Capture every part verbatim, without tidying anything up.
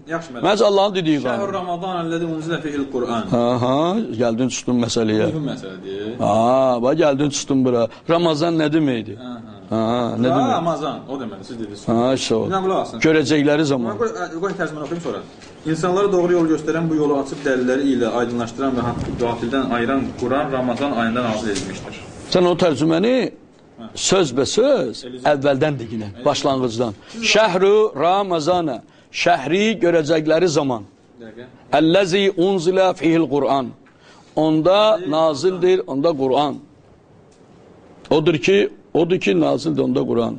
Yaxşı mənim. Məhz Allahın dediyi qanun. Şəhr Ramazan əlləzi unzilə fihil Qur'an. Aha, gəldin çıxdın məsələyə. Uyğun məsələdir. Ha, bax gəldin çıxdın bura. Ramazan nə deməkdir? Ha, nə demək? Ramazan, o deməli, siz dediniz. Ha, işte o. İnan qulaq asın. Görəcəkləri zaman. Qoy tərcüməni oxuyum sonra. İnsanlara doğru yol göstərən bu yolu açıb dəlilləri ilə aydınlaşdıran və qatildən ayıran Quran Ramazan ayında nazil edilmişdir. Sən o tərcüməni söz bə söz əvvəldən deyilən, başlanğıcdan. Şəhru Ramazana, şəhri görəcəkləri zaman. Əlləzi unzilə fihil Qur'an. Onda nazildir, onda Qur'an. Odur ki, odur ki nazildir, onda Qur'an.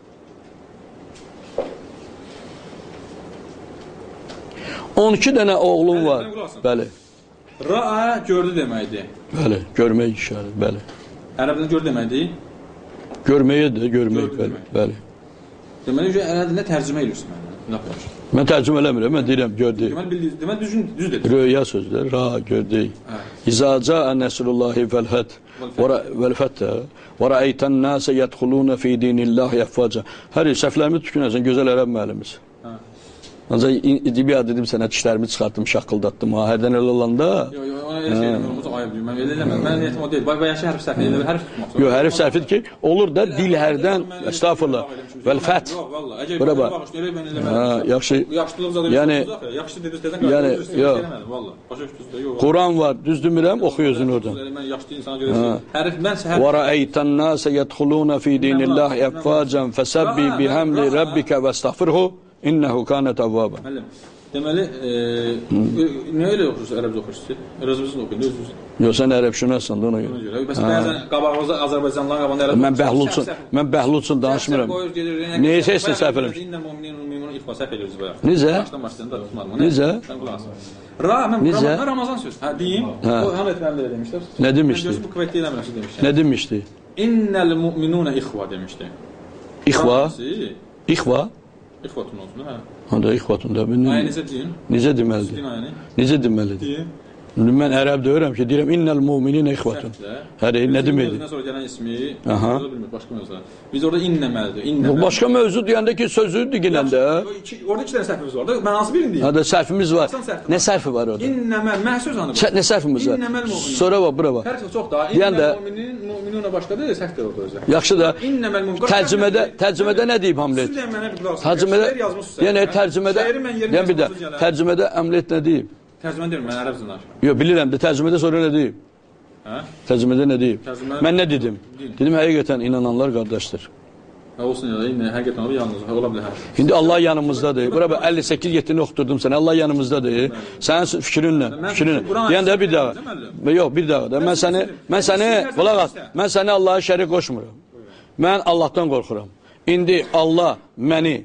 on iki dənə oğlum var. Bəli. Ra'a gördü deməkdir. Bəli, görmək işarə, bəli. Ərəbdən gör deməkdir. Görməyədir, görmək, bəli, bəli. Deməli, ərəbdən nə tərcümə edirsən mənə? Mən tərcümə eləmirəm, mən deyirəm, gördük. Deməli, düzgün, düz dedim. Röya sözdür, ra, gördük. İzə cəə nəsrullahi vəl-fəth vəl-fəthə və rəəytən nəsə yədxulunə fi dinillah yəffaca. Hər il səhvlərimi tükünəsən, gözəl ərəb müəllimiz. Ancaq bir ad dedim sənə, dişlərimi çıxartdım, şaqqıldatdım. Ha, hərdən elə olanda... Yox, yox, ona elə şey eləmir, ayıb deyim, mən elə eləməm. Mən niyyətim o deyil, bayaqşı hərf səhvi, elə bir hərf tutmaq. Yox, hərf səhvidir ki, olur da dil hərdən, əstağfurullah, vəl-fəth. Bura bax. Yaxşı, yəni, yəni, yox, Quran var, düz demirəm, oxuy özünü oradan. Mən yaşlı insana görə hərf, mən səhv... Və rəəytən nəsə yədxulunə fi dinillah yəffacən fəsəbbi bihəmli rəbbikə və estağfirhu İnnehu kâne tevvâben. Deməli, nə elə oxursunuz, ərəbcə oxursunuz? Ərəbcəsiz oxuyun, özünüz. Yox, sən ərəbşünəsən də ona görə. Bəs bəzən qabağımızda Azərbaycanlıların qabağında ərəbcə Mən bəhlulsun, mən bəhlulsun danışmıram. Neysə isə səhv eləmiş. Necə? Necə? Ra, mən Ramazan söz. Hə, deyim. O, həm etməli demişlər. Nə demişdi? Bu kuvvetli eləmirəsiz demişlər. Nə demişdi? İnnəl mu'minunə ixva demişdi. İxva? İxva? İxvatun olsun, hə? Hə, ixvatun da. Ayı necə deyin? Necə deməlidir? Necə deməlidir? Deyim. Mən ərəb deyirəm ki, deyirəm, innəl mu'mininə ixvatun. Hələ, nə deməkdir? Sonra gələn ismi, başqa mövzu. Biz orada innəməlidir. Başqa mövzu deyəndə ki, sözü digiləndə. Orada iki dənə səhvimiz var da, mən hansı birini deyim? Hə, səhvimiz var. Nə səhvi var orada? İnnəməl, məhsöz hanı? Nə səhvimiz var? İnnəməl mu'minun. Sonra bax, bura bax. Fərq çox da, innəməl mu'minin, mu'minunə başqadır, səhvdir orada özə. Yaxşı da, tərcümədə, tərcümədə nə deyib Hamlet? Tərcümədə, yəni tərcümədə, yəni bir də, tərcümədə Hamlet nə deyib? Tərcümə deyirəm, mən ərəb zindaşım. Yox, bilirəm də, tərcümədə sonra nə deyib? Hə? Tərcümədə nə deyib? Mən nə dedim? Dedim, həqiqətən inananlar qardaşdır. Hə, olsun ya, həqiqətən o yalnız, ola bilər hər. İndi Allah yanımızdadır. Bura bax, əlli səkkiz yetini oxuturdum sənə, Allah yanımızdadır. Sənin fikrinlə, fikrinlə. Deyən də bir daha. Yox, bir daha da. Mən səni, mən səni, qulaq as, mən səni Allah'a şərik qoşmuram. Mən Allahdan qorxuram. İndi Allah məni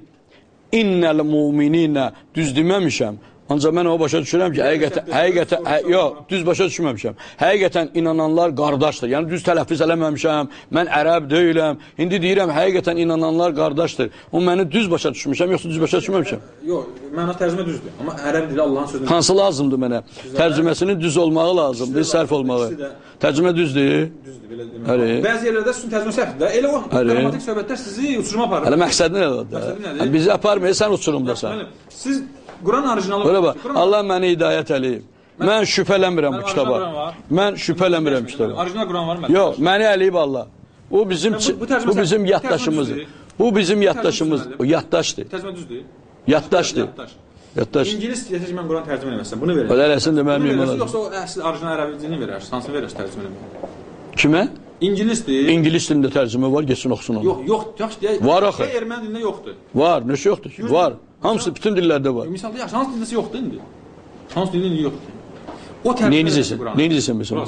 innəl mu'mininə düz deməmişəm. Ancaq mən o başa düşürəm ki, həqiqətən, həqiqətən, hə, yox, düz başa düşməmişəm. Həqiqətən inananlar qardaşdır. Yəni, düz tələffüz eləməmişəm, mən ərəb deyiləm. İndi deyirəm, həqiqətən inananlar qardaşdır. O məni düz başa düşmüşəm, yoxsa düz başa düşməmişəm? Yox, mənə tərcümə düzdür. Amma ərəb dili Allahın sözüdür. Hansı lazımdır mənə? Tərcüməsinin düz olmağı lazımdır, sərf olmağı. Tərcümə düzdür? Düzdür, belə demək. Bəzi yerlərdə sizin tərcümə səhvdir. Elə o, dramatik söhbətlər sizi uçuruma aparır. Hələ məqsədin nədir? Bizi aparmıyor, sən uçurumdasan. Siz Quran orijinalı var. Bax, Allah məni hidayət eləyib. Mən şübhələnmirəm bu kitaba. Mən şübhələnmirəm kitaba. Orijinal Quran var mı? Yox, məni eləyib Allah. Bu bizim bu bizim yaddaşımızdır. Bu bizim yaddaşımızdır. O yaddaşdır. Tərcümə düzdür. Yaddaşdır. Yaddaş. İngilis deyəcək mən Quran tərcümə eləməsəm, bunu verəcəm. Elə eləsin də mənim yemək lazım. Yoxsa o əsl orijinal ərəb dilini verərsiniz, hansını verərsiniz tərcümə eləməyə? Kimə? İngilisdir. İngilis dilində tərcümə var, geçsin oxusun onu. Yox, yox, yaxşı deyək. Var axı. Erməni dilində yoxdur. Var, nəsə yoxdur ki? Var. Hamısı bütün dillərdə var. Misalda yaxşı, hansı dildə yoxdur indi? Hansı dildə yoxdur? O neyinizəsin? Neyinizəsin mesela?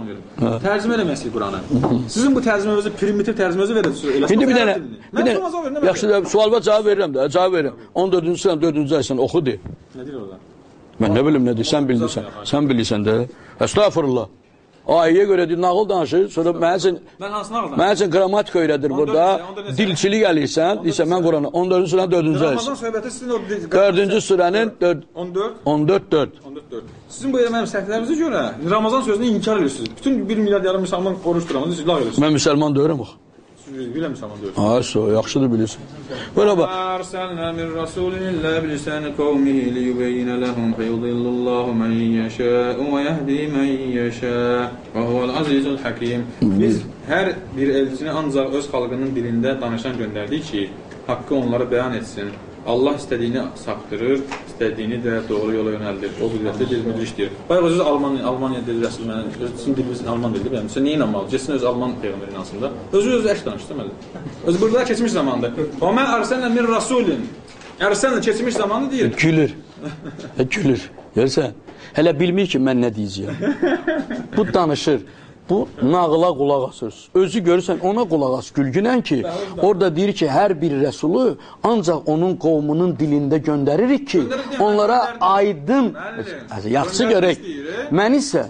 Tərcümə eləməsi Qur'anı. Sizin bu tərcümənizi primitiv tərcümənizi verəcəksiniz. İndi bir dənə, bir dənə. Yaxşı da sualıma cavab verirəm də, cavab verirəm. on dördüncü sınıf dördüncü aysan oxu de. Nə deyir orada? Mən nə bilim nə deyir, sən bilirsən. Sən bilirsən də. Estağfurullah. Ayəyə görə deyir, nağıl danışır, sonra mən üçün mən hansı nağıl danışır? Mən üçün qrammatik öyrədir burada. Dilçilik eləyirsən, deyirsən mən Qur'anı on dördüncü surənin dördüncü ayəsi. Ramazan söhbəti sizin o dördüncü surənin on dörd on dörd dörd. Sizin bu mənim səhvlərinizə görə Ramazan sözünü inkar edirsiniz. Bütün bir milyard yarım müsəlman oruç tutamaz, siz lağ edirsiniz. Mən müsəlman deyirəm axı. Biləm müsəlman deyirsən. Ha, so, yaxşıdır bilirsən. Belə bax. Arsalna min rasulin illa bilisan qavmihi liyubayyana lahum fayudillullahu man yasha və yahdi man yasha və huvel azizul hakim. Biz hər bir elçini ancaq öz xalqının dilində danışan göndərdik ki, haqqı onlara bəyan etsin. Allah istədiyini saptırır, istədiyini də doğru yola yönəldir. O qüdrətli dil müdrikdir. Bayaq öz Alman, Almaniya dili rəsul mənə, öz sizin diliniz Alman dilidir. Bəli, sən niyə inanmalı? Getsin öz Alman peyğəmbər inansın da. Özü özü əş danışdı məndə. Öz burada keçmiş zamanda. Və mən arsalna min rasulin. Arsalna keçmiş zamanı deyir. Gülür. Gülür. Görsən? Hələ bilmir ki, mən nə deyəcəyəm. Bu danışır. Bu nağıla qulaq asır. Özü görürsən, ona qulaq as gülgünən ki, orada deyir ki, hər bir rəsulu ancaq onun qovmunun dilində göndəririk ki, onlara aydın, yaxşı görək. Mən isə,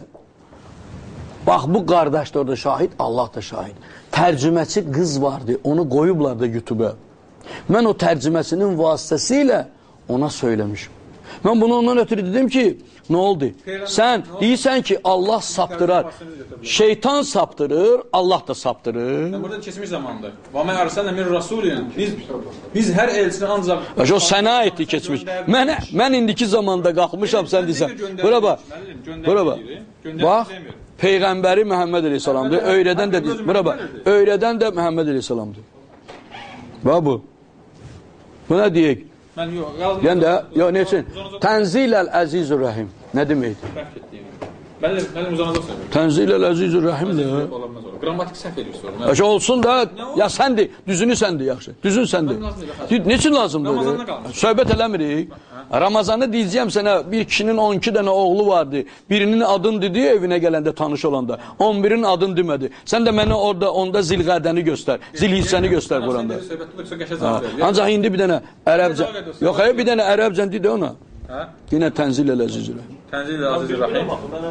bax bu qardaş da orada şahid, Allah da şahid. Tərcüməçi qız vardı, onu qoyublar da YouTube-a. Mən o tərcüməsinin vasitəsilə ona söyləmişim. Mən bunu ondan ötürü dedim ki, nə oldu? Sən deyirsən ki, Allah saptırar. Şeytan saptırır, Allah da saptırır. Mən burada keçmiş zamandır. Və mən arsalna min rasulin. Biz biz hər elçini ancaq o sənə aiddir keçmiş. Mən mən indiki zamanda qalxmışam sən deyirsən. Bura bax. Bura bax. Bax. Peyğəmbəri Məhəmməd əleyhissalamdır. Öyrədən də deyir. Bura bax. Öyrədən də Məhəmməd əleyhissalamdır. Bax bu. Bu nə deyək? Mən yox. Yəni də, yox, nə üçün? Tənziləl əzizur rəhim. Nə deməkdir? Mənim mənim uzanacaq söyləyir. Tənziləl əzizur rəhim də. Qrammatik səhv edirsən. Yaxşı olsun da, ya səndir, düzünü səndir yaxşı. Düzün səndir. Neçin lazımdır? Ramazanına qalmış. Söhbət eləmirik. Ramazanı deyəcəyəm sənə, bir kişinin on iki dənə oğlu vardı. Birinin adını dedi evinə gələndə, tanış olanda. on birin adını demədi. Sən də mənə orada onda zilqədəni göstər. Zilhissəni göstər buranda. Ancaq indi bir dənə ərəbcə. Yox, hayır, bir dənə ərəbcən dedi ona. Yine tenzil el əzizir. Tenzil el əzizir rəhim.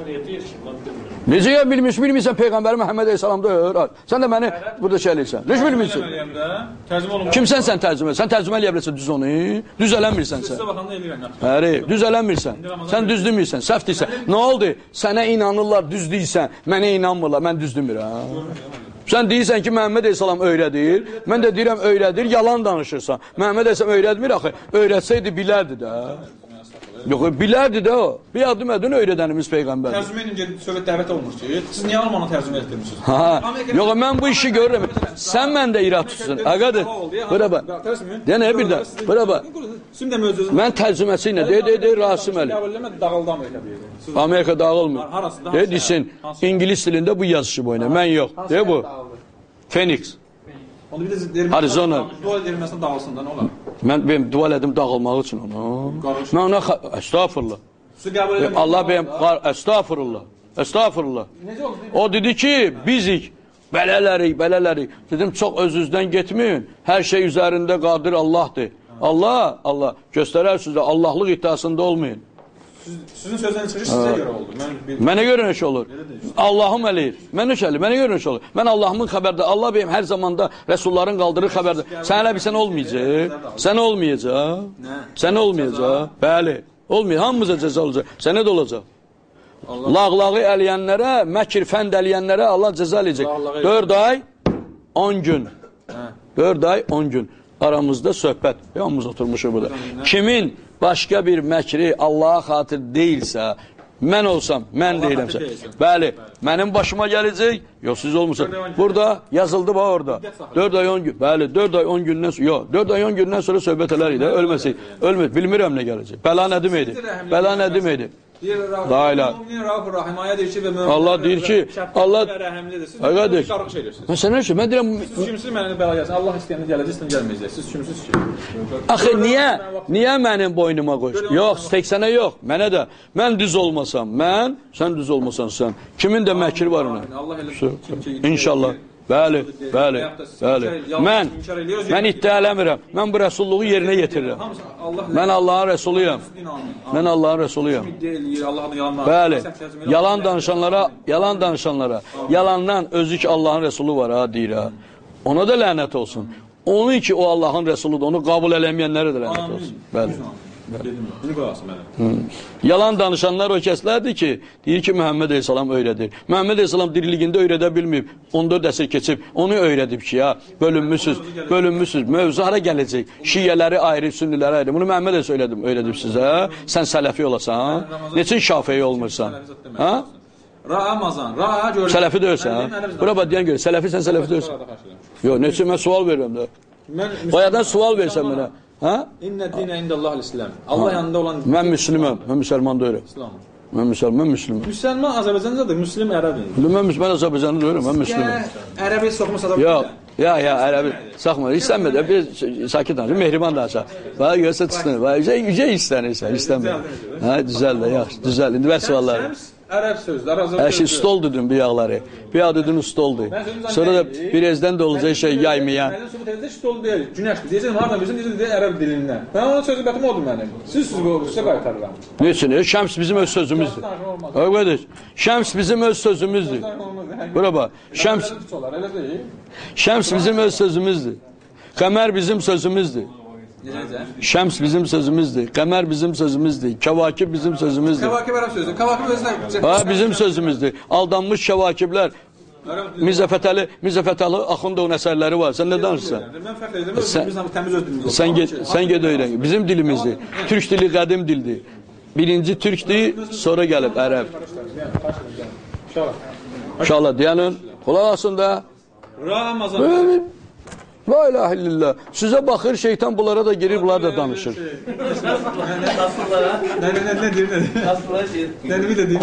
Necə ya bilmiş, bilmirsən Peyğəmbəri Məhəmməd Əleyhisselamda öğür. Sən də məni burada şey eləyirsən. Necə bilmirsən? Kimsən sən tərcümə? Sən tərcümə eləyə bilirsən düz onu. Düz eləmirsən sən. Həri, düz eləmirsən. Sən düz demirsən, səhv deyirsən. Nə oldu? Sənə inanırlar, düz deyirsən. Mənə inanmırlar, mən düz demirəm. Sən deyirsən ki, Məhəmməd Əleyhisselam öyrədir. Mən də deyirəm öyrədir, yalan danışırsan. Məhəmməd Əleyhisselam öyrətmir axı. Öyrətsəydi bilərdi də. Yox, bilərdi də o. Bir adım edin öyrədənimiz Peyğəmbər. Tərcümə ilə söhbət dəvət olunur ki, siz niyə Almanı tərcümə etdirmişsiniz? Ha, yox, mən bu işi görürəm. Sən məndə irad tutsun. Ağadır, bura bax. Deyənə bir də, bura bax. Mən tərcüməsi ilə, dey, dey, dey, Rasim Əli. Dağıldı Amerika deyir. Amerika dağılmır. Dey, desin, İngilis dilində bu yazışı boyuna. Mən yox. Dey bu. Phoenix. Arizona. Dua edilməsin dağılsın da, nə olar? Mən benim dua edim dağılmaq üçün onu. Mən ona, estağfurullah. Allah benim, estağfurullah. Estağfurullah. O dedi ki, bizik, belələrik, belələrik. Dedim, çox özünüzdən getməyin. Hər şey üzərində qadir Allahdır. Allah, Allah. Göstərərsiniz də Allahlıq iddiasında olmayın. Sizin sözleriniz çıxış sizə görə oldu. Mənə görə nəşə olur. Allahım eləyir. Mənə şəli, mənə görə nəşə olur. Mən Allahımın xəbərdə, Allah beyim hər zamanda Rəsulların qaldırır xəbərdə. Sən elə bir sən olmayacaq. Sən olmayacaq. Sən olmayacaq. Bəli. Olmayacaq. Hamımıza cəza olacaq. Sənə də olacaq. Lağlağı eləyənlərə, məkir fənd eləyənlərə Allah cəza eləyəcək. dörd ay, on gün. dörd ay, on gün. Aramızda söhbət. Hamımız oturmuşuq burada. Kimin başqa bir məkri Allaha xatir deyilsə, mən olsam, mən deyirəmsə, bəli, mənim başıma gələcək, yox, siz olmuşsunuz. Burada yazıldı bax orada. dörd ay on gün, bəli, dörd ay on gündən sonra, yox, dörd ay on gündən sonra söhbət elərik də, ölməsək, ölməyək, bilmirəm nə gələcək. Bəla nə deməkdir? Bəla nə deməkdir? La ilahe. Allah deyir ki, Allah Ağadır. Mən sənə şey, mən deyirəm, siz kimsiz mənə bəla gəlsin. Allah istəyəndə gələcək, istəyəndə gəlməyəcək. Siz kimsiz ki? Axı niyə? Niyə mənim boynuma qoşdun? Yox, səksənə yox. Mənə də mən düz olmasam, mən, sən düz olmasan sən. Kimin də məkri var ona? İnşallah. Bəli, bəli, bəli. Mən, mən iddia eləmirəm. Mən bu rəsulluğu yerinə yetirirəm. Mən Allahın rəsuluyam. Mən Allahın rəsuluyam. Bəli, yalan danışanlara, yalan danışanlara, yalandan özü ki Allahın rəsulu var ha, deyir ha. Ona da lənət olsun. Onun ki o Allahın rəsuludur, onu qəbul eləməyənlərə də lənət olsun. Bəli. Dedim, bunu qoyasın mənə. Yalan danışanlar o kəslərdir ki, deyir ki, Məhəmməd Əleyhissalam öyrədir. Məhəmməd Əleyhissalam diriligində öyrədə bilməyib, on dörd əsr keçib, onu öyrədib ki, ya, bölünmüsüz, bölünmüsüz, mövzu hara gələcək, şiələri ayrı, sünniləri ayrı. Bunu Məhəmməd Əleyhissalam öyrədib, öyrədib sizə, sən sələfi olasan, neçin şafiyi olmursan? Ha? Ramazan, ra görürəm. Sələfi deyirsən, ha? Bura bax, deyən görür, sələfi sən sələfi deyirsən. Yox, neçin, mən sual verirəm də. Bayadan sual versən mənə. Ha? İnnə dinə indəllahil İslam. Allah yanında olan... Mən müslüməm, mən müsəlman deyirəm. İslam. Mən müsəlman, mən müslüməm. Müsəlman Azərbaycandadır, müslim ərəbdir. Mən mən Azərbaycanlı deyirəm, mən müslüməm. Ərəbi soxmuş adam. Yox, ya, ya, ərəbi saxma, istənmir də, bir sakit danış, mehriban danış. Bax, görsə çıxsın, bax, yüce istənirsən, istənmir. Hə, düzəl də, yaxşı, düzəl, indi və sualları. Ərəb sözdür, Azərbaycan Hər şey stol dedin bu yağları. Bir adı dedin stoldur. Sonra da birezdən də olacaq şey yaymayan. Mənim sübut edəcək stol deyil, günəşdir. Deyəcəksən, hardan bilirsən, deyəcəksən, deyəcək ərəb dilindən. Mən ona sözü bətim oldu mənim. Siz siz bu sizə qaytarıram. Ne üçün? Şəms bizim öz sözümüzdür. Qardaş, Şəms bizim öz sözümüzdür. Bura bax, Şəms Şəms bizim öz sözümüzdür. Qəmər bizim sözümüzdür. Şəms bizim sözümüzdür. Qəmər bizim sözümüzdür. Kəvakib bizim sözümüzdür. Kəvakib ərəb sözdür. Kəvakib özünə... Ha, bizim sözümüzdür. Aldanmış kəvakiblər. Mirzə Fətəli, Mirzə Fətəli Axundovun əsərləri var. Sən nə danışırsan? Mən fəxr edirəm, biz təmiz öz dilimiz. Sən get, sən get öyrən. Bizim dilimizdir. Türk dili qədim dildir. Birinci türkdür, sonra gəlib ərəb. İnşallah deyənin, qulaq asın da. Ramazan. La ilahe illallah. Sizə baxır, şeytan bunlara da girir, bunlar da danışır. Nasıllara? Ne ne ne deyir, ne deyir? Nasıllara şey? Ne ne deyir,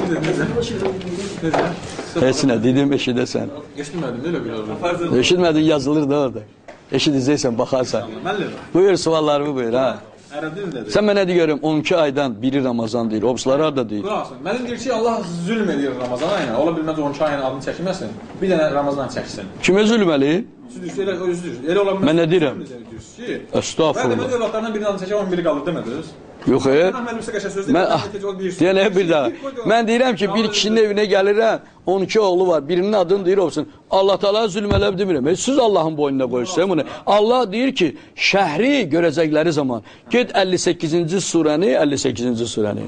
ne deyir? Heç nə, dedim eşidəsən. Eşitmədim, elə bir. Eşitmədin, yazılır da orada. Eşidəcəksən, baxarsan. Buyur, suallarımı buyur, ha. Sən mənə deyirəm, on iki aydan biri Ramazan deyir, obsları da deyir. Qurasın, mənim deyir ki, Allah zülm edir Ramazana ilə, ola bilməz on iki ayın adını çəkilməsin, bir dənə Ramazan çəksin. Kimə zülm eləyir? Düzdür, elə özüdür. Elə ola bilməz. Mən nə deyirəm? Estağfurullah. Mən də evlatlarından birinin adını çəkəm, on biri qalır demədiniz? Yox, e? Mən, deyən e, bir daha. Mən deyirəm ki, bir kişinin evinə gəlirəm, on iki oğlu var, birinin adını deyir olsun. Allah Teala zülm eləb demirəm. E, siz Allahın boynuna qoyursunuz bunu. Allah deyir ki, şəhri görəcəkləri zaman, get əlli səkkizinci surəni, əlli səkkizinci surəni.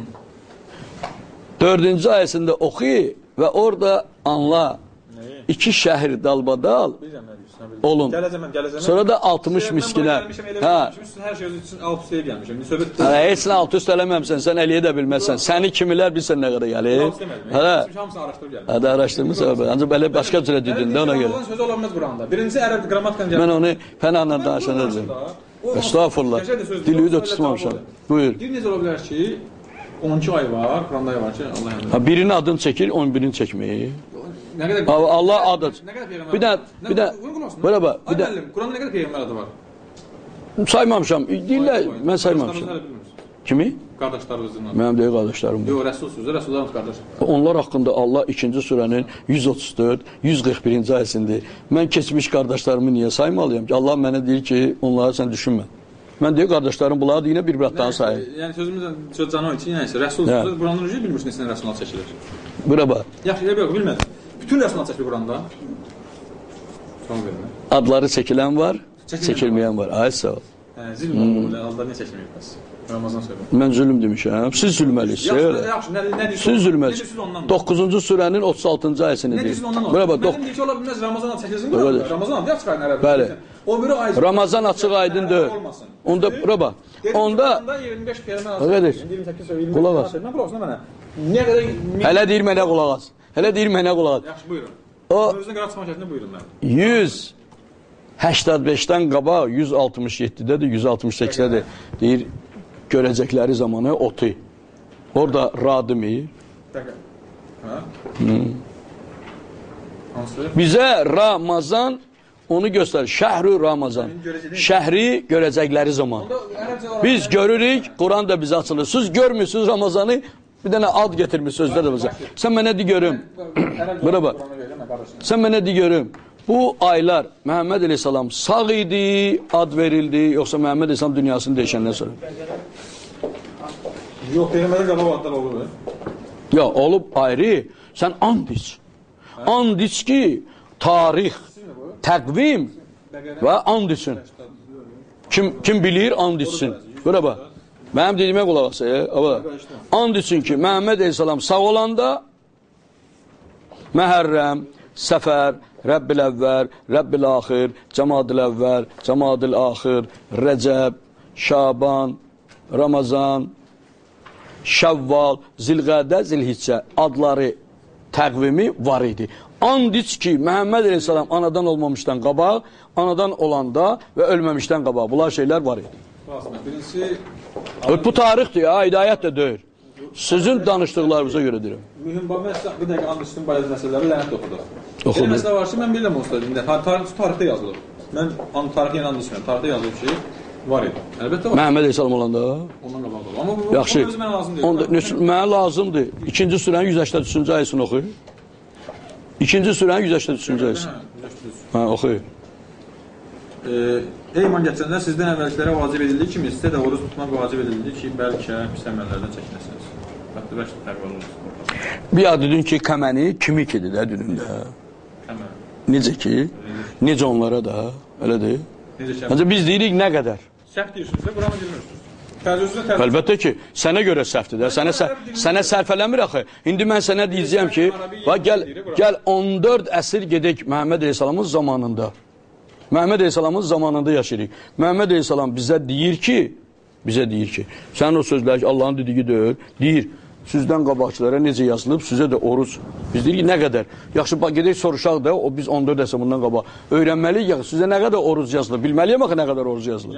dördüncü ayəsində oxu və orada anla. İki şəhər dalbadal olun. Sonra da altmış miskinə. Hə. Hər şey üçün alt üstəyə gəlmişəm. Söhbət Hələ heç nə alt üst eləməmsən, sən eləyə də bilməzsən. Səni kimilər bilsən nə qədər gəlir? Hələ. Hamısını araşdırıb gəldim. Hələ araşdırmısan. Ancaq belə başqa cürə dedin də ona görə. Söz ola bilməz Quranda. Birincisi ərəb qrammatikanı gəldi. Mən onu fənanla danışacağam. Estağfurullah. Dili də tutmamışam. Buyur. Bir necə ola bilər ki, on iki ay var, Quranda var ki, Allah yanında. Ha, birinin adını çəkir, on birini çəkməyir. Nə qədər Allah adı. Bir də bir də belə bax, bir də Quranda nə qədər peyğəmbər adı var? Saymamışam. Deyirlər, mən saymamışam. Kimi? Qardaşlarınızın adı. Mənim deyil qardaşlarım. Yox, Rəsulsuz, Rəsulların qardaşı. Onlar haqqında Allah ikinci surənin yüz otuz dörd yüz qırx birinci ayəsində mən keçmiş qardaşlarımı niyə saymalıyam ki? Allah mənə deyir ki, onları sən düşünmə. Mən deyir qardaşlarım bunları deyinə bir-biratdan sayın. Yəni sözümüzdən söz canı için yəni Rəsulsuz, Quranın rücü bilmirsən neçə Rəsullar çəkilir. Bura bax. Yaxşı, yox, bilmədim. Bütün Rəsullar çəkilir Quranda. Son verin. Adları çəkilən var, çəkilməyən var. Ay sağ ol. Hə, zilm olmalı, adları niyə çəkilməyib bəs? Ramazan söhbət. Mən zülm demişəm. Siz zülməlisiniz. Yaxşı, yaxşı, nə nə deyirsən? Siz zülməlisiniz. doqquzuncu surənin otuz altıncı ayəsini deyir. Bura bax. Mənim deyir ki, ola bilməz Ramazan adı çəkilsin Quranda. Ramazan adı çıxarın ərəbdə. Bəli. O biri ay. Ramazan açıq aydın deyil. Onda bura bax. Onda iyirmi beş peyğəmbər Qardaş, iyirmi səkkiz iyirmi qulaq as. Mən qulaq asına mənə. Nə qədər Hələ deyir mənə qulaq as. Hələ deyir mənə qulaq as. Yaxşı, buyurun. O Özünə görə açmaq şərtində buyurun mən. yüz səksən beşdən qabaq yüz altmış yeddidədir, yüz altmış səkizdədir. Deyir görəcəkləri zamanı otu. Orada radimi. Hə? Bizə Ramazan onu göstərir. Şəhru Ramazan. Şəhri görəcəkləri zaman. Biz görürük, Quran da bizə açılır. Siz görmürsünüz Ramazanı, bir dənə ad getirmişsiniz sözdə də bizə. Sən mənə de görüm. Bura bax. Sən mənə de görüm. Bu aylar Məhəmməd Əleyhissalam sağ idi, ad verildi, yoxsa Məhəmməd Əleyhissalam dünyasını dəyişəndən sonra? Yox, Peyğəmbərin qabaq adlar olur. Ya, olub ayrı. Sən and iç. And iç ki, tarix, təqvim və and için. Kim, kim bilir and içsin. Bura bax. Mənim dediyimə qulaq as. And üçün ki, Məhəmməd Əleyhisselam sağ olanda Məhərrəm, Səfər, Rəbbil əvvəl, Rəbbil axir, Cəmadil əvvəl, Cəmadil axir, Rəcəb, Şaban, Ramazan, Şəvval, Zilqədə, Zilhiccə adları təqvimi var idi. And iç ki, Məhəmməd Əleyhisselam anadan olmamışdan qabaq, anadan olanda və ölməmişdən qabaq. Bunlar şeylər var idi. Birincisi... Bu tarixdir ya, hidayət də deyir. Sizin danışdıqlarınıza görə deyirəm. Mühüm, bir dəqiqə and içdim, bayaq məsələləri lənət oxuduq. Elə məsələ var ki, mən bilirəm o ustadımda. Tarixdə yazılır. Mən tarixə and içmirəm. Tarixdə yazılır ki, var idi. Əlbəttə var. Məhəmməd Əleyhisselam olanda. Ondan qabaq olur. Amma bu yaxşı, özü mənə lazım deyil. Mənə lazımdır. İkinci surənin yüz səksən üçüncü ayəsini oxu. İkinci surənin yüz səksən üçüncü ayəsini. Hə, oxu. Ey iman gətirənlər, sizdən əvvəlkilərə vacib edildiyi kimi, sizə də oruz tutmaq vacib edildi ki, bəlkə pis əməllərdən çəkinəsiniz. Bəxtə-bəxtə təqvəl olursunuz. Bir adı dedin ki, kəməni kimi kidir də düdündə. Kəməni. Necə ki, necə onlara da, elədir. Necə kəməni. Ancaq biz deyirik nə qədər. Səhv deyirsinizsə, buranı bilmirsiniz. Əlbəttə ki, sənə görə səhvdir də, sənə, sənə sərf eləmir axı. İndi mən sənə deyəcəyəm ki, gəl, gəl on dörd əsr gedək Məhəmməd Əleyhisselamın zamanında. Məhəmməd Əleyhisselamın zamanında yaşayırıq. Məhəmməd Əleyhisselam bizə deyir ki, bizə deyir ki, sən o sözlər ki, Allahın dediyi deyil, deyir, sizdən qabaqçılara necə yazılıb, sizə də oruc. Biz deyirik ki, nə qədər? Yaxşı, gedək soruşaq da, o biz on dörd əsr bundan qabaq. Öyrənməliyik ya, sizə nə qədər oruc yazılıb? Bilməliyəm axı nə qədər oruc yazılıb?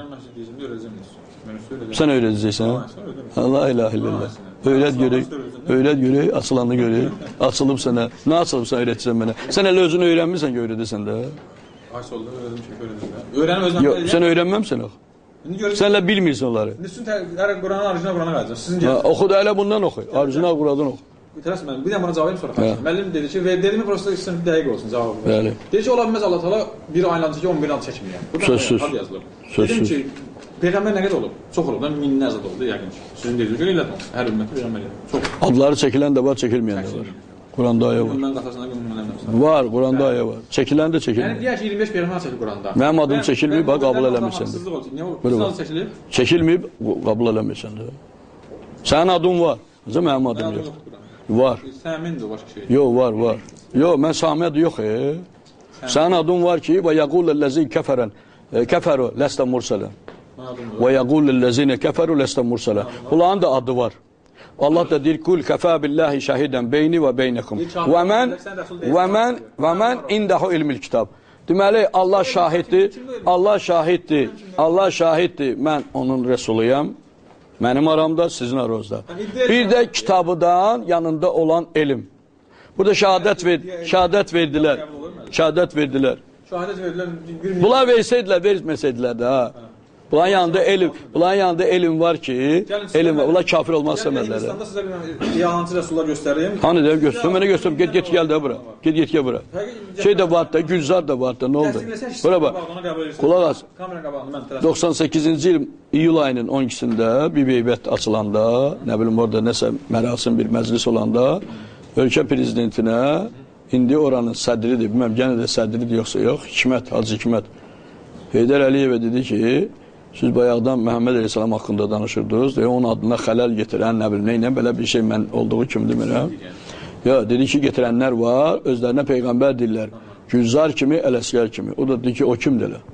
Sən öyrədəcəksən? Allah ilahe illallah. Öyrət görək, öyrət görək, açılanı görək. Açılıb sənə. Nə açılıb sən öyrətsən mənə? Sən elə özünü öyrənmirsən ki, öyrədəsən də. Ay solda öyrədim ki, öyrədim. Öyrənim özünə yox, sən öyrənməmsən o. Sən elə bilmirsən onları. Hər Quranın orijinal Qurana qayacaq. Sizin gəlin. Oxu da elə bundan oxu. Orijinal Quradan oxu. İtiraz mən. Bir də bana cavab verim sonra xaçın. Müəllim dedi ki, dediyimi prosta istəsən bir dəqiq olsun cavabı. Bəli. Dedi ki, ola bilməz Allah Taala bir aylandı ki, on bir ad çəkməyəm. Sözsüz. Dedim ki, Peyğəmbər nə qədər olub? Çox olub. Minlərcə oldu yəqin ki. Sizin dediyiniz görə elətmə. Hər ümmət Peyğəmbər elətmə. Çox. Adları çəkilən də var, çəkilməyən də var. Quranda ayə var. Var, Quranda ayə var. Çəkilən də çəkilməyən. Yəni deyək ki, iyirmi beş Peyğəmbər çəkilib Quranda. Mənim adım çəkilməyib, bax qəbul eləmirsən də. Sizin adı çəkilib? Çəkilməyib, qəbul eləmirsən də. Sənin adın var. Ancaq mənim adım yox. Var. Səmindir o başqa şey. Yox, var, var. Yox, mən Sami adı yox, e. Sənin adın var ki, və yəquləl-ləzi kəfərən, kəfəru ləstə mursələn. Və yəquləl-ləzinə kəfəru ləstə mursələn. Bunların da adı var. Allah da deyir, kul kəfə billahi şəhidən beyni və beynəkum. Və mən, və mən, və mən indəhu ilmil kitab. Deməli, Allah şahiddir, Allah şahiddir, Allah şahiddir, mən onun rəsuluyam. Mənim aramda, sizin aranızda. Bir də kitabıdan yanında olan elm. Burada şəhadət, ver, şəhadət verdilər. Şəhadət verdilər. Şəhadət verdilər. Bunlar versəydilər, verməsəydilər də. Ha. Bunların yanında elm, bunların yanında elm var ki, elm var. Bunlar kafir olmaz səmədlərə. Hindistanda sizə bir yalancı rəsullar göstərəyim. Hani deyəm, göstər, mənə göstər, get, get, gəl də bura. Get, get, gəl bura. Şey də var da, Gülzar da var da, nə oldu? Bura bax, qulaq as. doxsan səkkizinci il iyul ayının on ikisində bir beybət açılanda, nə bilim orada nəsə mərasim bir məclis olanda, ölkə prezidentinə, indi oranın sədridir, bilməm, gənə də sədridir yoxsa yox, Hikmət, Hacı Hikmət. Heydər Əliyevə dedi ki, siz bayaqdan Məhəmməd Əleyhisselam haqqında danışırdınız, deyə onun adına xələl getirən, nə bilim, neynə, belə bir şey mən olduğu kimi demirəm. Ya, dedi ki, getirənlər var, özlərinə Peyğəmbər deyirlər, Gülzar kimi, Ələsgər kimi. O da dedi ki, o kimdir elə?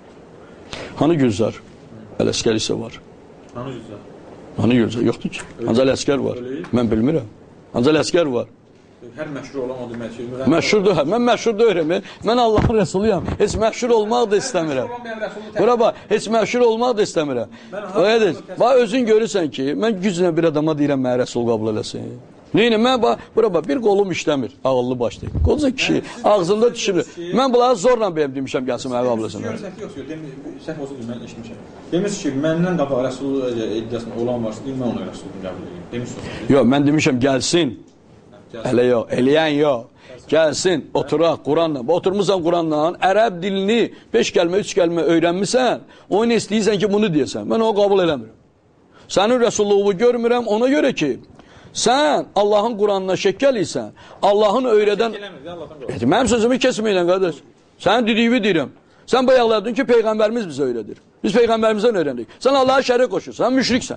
Hani Gülzar? Ələsgər isə var. Hani Gülzar? Hani Gülzar? Yoxdur ki. Ancaq Ələsgər var. Mən bilmirəm. Ancaq Ələsgər var. Hər məşhur olan o demək ki. Məşhurdur, hə. Mən məşhur deyirəm. Mən Allahın rəsuluyam. Heç məşhur olmaq da istəmirəm. Bura bax, heç məşhur olmaq da istəmirəm. Öylədir. Bax, özün görürsən ki, mən güclə bir adama deyirəm, mənə rəsul qəbul eləsin. Neyini, mən bax, bura bax, bir qolum işləmir, ağıllı başlayır. Qoca kişi, ağzında düşürür. Mən bunları zorla bəyəm demişəm, gəlsin mənə qəbul eləsin. Səhv olsun, mən eşitmişəm. Demişsiniz ki, məndən qabaq rəsul iddiasında olan varsa, deyim, mən ona rəsulunu qəbul edeyim. Demişsiniz. Yox, mən demişəm, gəlsin. Elə yox, eləyən yox. Gəlsin, oturaq Quranla. Oturmuşsan Quranla, ərəb dilini beş kəlmə, üç kəlmə öyrənmirsən, onu istəyirsən ki, bunu deyəsən. Mən onu qəbul eləmirəm. Sənin rəsulluğunu görmürəm, ona görə ki, sən Allahın Quranına şəkkəl isən, Allahın öyrədən... Mənim sözümü kesməyən, qardaş. Sənin dediyimi deyirəm. Sən bayaqladın ki, Peyğəmbərimiz bizə öyrədir. Biz Peyğəmbərimizdən öyrəndik. Sən Allah'a şərik qoşursan, sən müşriksən.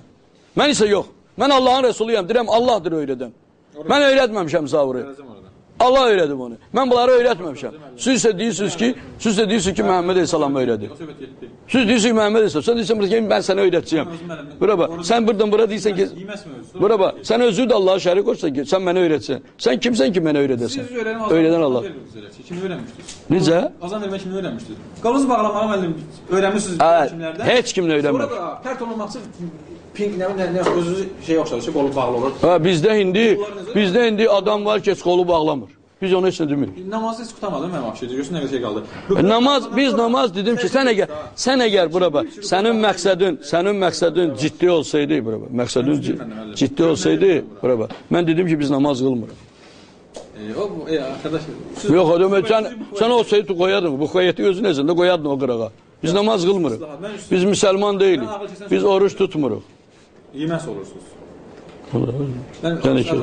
Mən isə yox. Mən Allahın Rəsuluyam. Deyirəm, Allahdır öyrədən. Mən öyrətməmişəm zavuru. Allah öyrədim onu. Mən bunları öyrətməmişəm. Siz isə deyirsiniz ki, siz isə deyirsiniz ki, Məhəmməd Əleyhisselam öyrədi. Siz deyirsiniz ki, Məhəmməd Əleyhisselam. Sən deyirsən ki, mən sənə öyrətəcəyəm. Bura bax, sən buradan bura deyirsən ki, bura bax, sən özü də Allah'a şərik olsan ki, sən mənə öyrətsən. Sən kimsən ki, mənə öyrədəsən? Öyrədən Allah. Kimi öyrənmişdiniz? Necə? Azan vermək kimi öyrənmişdiniz? Qalınızı bağlamağı müəllim öyrənmişsiniz kimlərdən? Heç kimlə öyrənmir. Burada pərt olmaq üçün pink nə nə özünüz şey yoxsa, qolu bağlı olur. Ha, bizdə indi, bizdə indi adam var ki, qolu bağlamır. Biz onu heç nə demirik. Namazı heç qutamadım mən vəbşəcə. Görsən nə qədər şey qaldı. Namaz, biz namaz dedim ki, sən əgər, sən əgər bura bax, sənin məqsədin, sənin məqsədin ciddi olsaydı, bura bax, məqsədin ciddi olsaydı, bura bax, mən dedim ki, biz namaz qılmırıq. O, arkadaş, yox, adam, sən, sən olsaydı qoyadın, bu qoyəti özün əzində qoyadın o qırağa. Biz namaz qılmırıq. Biz müsəlman deyilik. Biz oruç tutmuruq. Yeməs olursunuz. Ben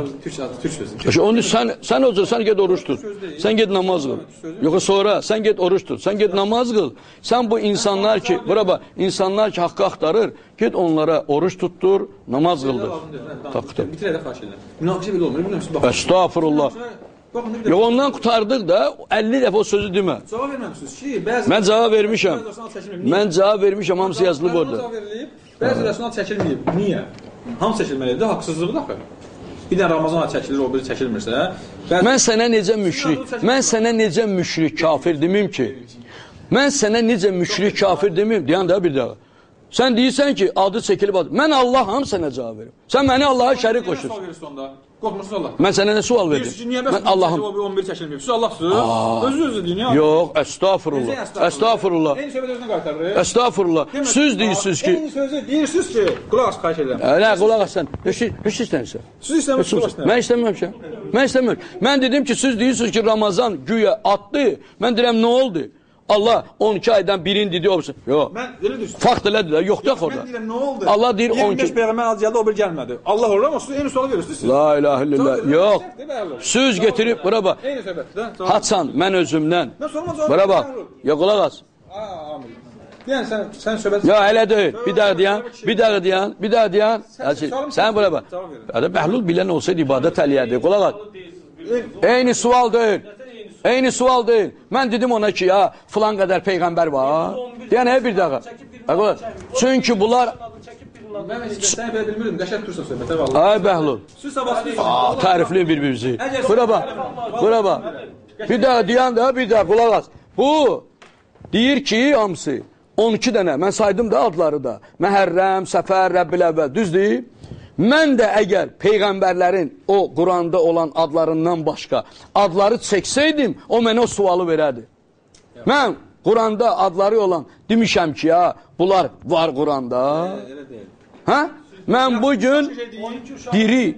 Türk onu sen sen olsa sen git oruç tut. Sen git namaz kıl. Yoksa sonra sen git oruç tut. Sen git namaz kıl. Sen bu insanlar ki burada insanlar ki hakkı aktarır. Git onlara oruç tuttur, namaz kıldır. Taktı. Bir kere de xahiş edirəm. Münaqişə belə olmur. Bilmirəm. Estağfurullah. Yok ondan kurtardık da elli dəfə o sözü demə. Cavab verməmisiniz ki, bəzi mən cavab vermişəm. Mən cavab vermişəm, hamısı yazılıb orada. Bəzi rəsonal çəkilməyib. Niyə? Hamı çəkilməlidir, haqsızlıqdır axı. Bir də Ramazan ayı çəkilir, o biri çəkilmirsə. Bəzi... Mən sənə necə müşrik, mən sənə necə müşrik kafir deməyim ki? Mən sənə necə müşrik kafir deməyim? Deyən də bir daha. Sən deyirsən ki, adı çəkilib adı. Mən Allaham sənə cavab verim. Sən məni Allah'a şərik qoşursun. Qorxmursunuz Allah. Mən sənə nə sual verdim? Mən Allahım. on bir çəkilməyib. Siz Allahsınız. Özünüz özünüz deyin ya. Yox, estağfurullah. Estağfurullah. Eyni söhbət özünə qaytarır. Estağfurullah. Siz deyirsiniz ki, eyni sözü deyirsiniz ki, qulaq as xahiş edirəm. Nə qulaq as sən? Heç istəmirsən. Siz istəmirsiniz. Mən istəmirəm. Mən istəmirəm. Mən dedim ki, siz deyirsiniz ki, Ramazan güya atdı. Mən deyirəm nə oldu? Allah on iki aydan birini dedi olsun. Yox. Mən elə düşünürəm. Fakt elədilər. Yoxdur orada. Mən deyirəm nə oldu? Allah deyir on iki. yirmi beş peyğəmbər az gəldi, o bir gəlmədi. Allah olur amma siz eyni sual verirsiniz. La ilahe illallah. Yox. Söz getirib bura bax. Eyni söhbətdir. Haçan mən özümdən. Mən sorma cavab. Bura bax. Ya qulaq as. Amin. Yəni sən sən söhbət. Ya elə deyil. Bir daha deyən, bir daha deyən, bir daha deyən. Sən bura bax. Hadi bəhlul bilən olsaydı ibadət eləyərdi. Qulaq as. Eyni sual deyil. Eyni sual deyil. Mən dedim ona ki, ya filan qədər peyğəmbər var. Yəni bir dəqiqə. Çünki bunlar mən sən belə bilmirdim. Qəşəng tursa söhbətə vallahi. Ay bəhlul. Siz sabahsınız. Tərifli bir-birimizi. Bura bax. Bura bax. Bir daha deyən də bir daha qulaq as. Bu deyir ki, hamısı on iki dənə. Mən saydım da adları da. Məhərrəm, Səfər, Rəbbil Əvvəl. Düzdür? Mən də əgər peyğəmbərlərin o Quranda olan adlarından başqa adları çəksəydim, o mənə o sualı verərdi. Mən Quranda adları olan demişəm ki, ya bunlar var Quranda. Elə deyil. Hə? Mən bugün diri.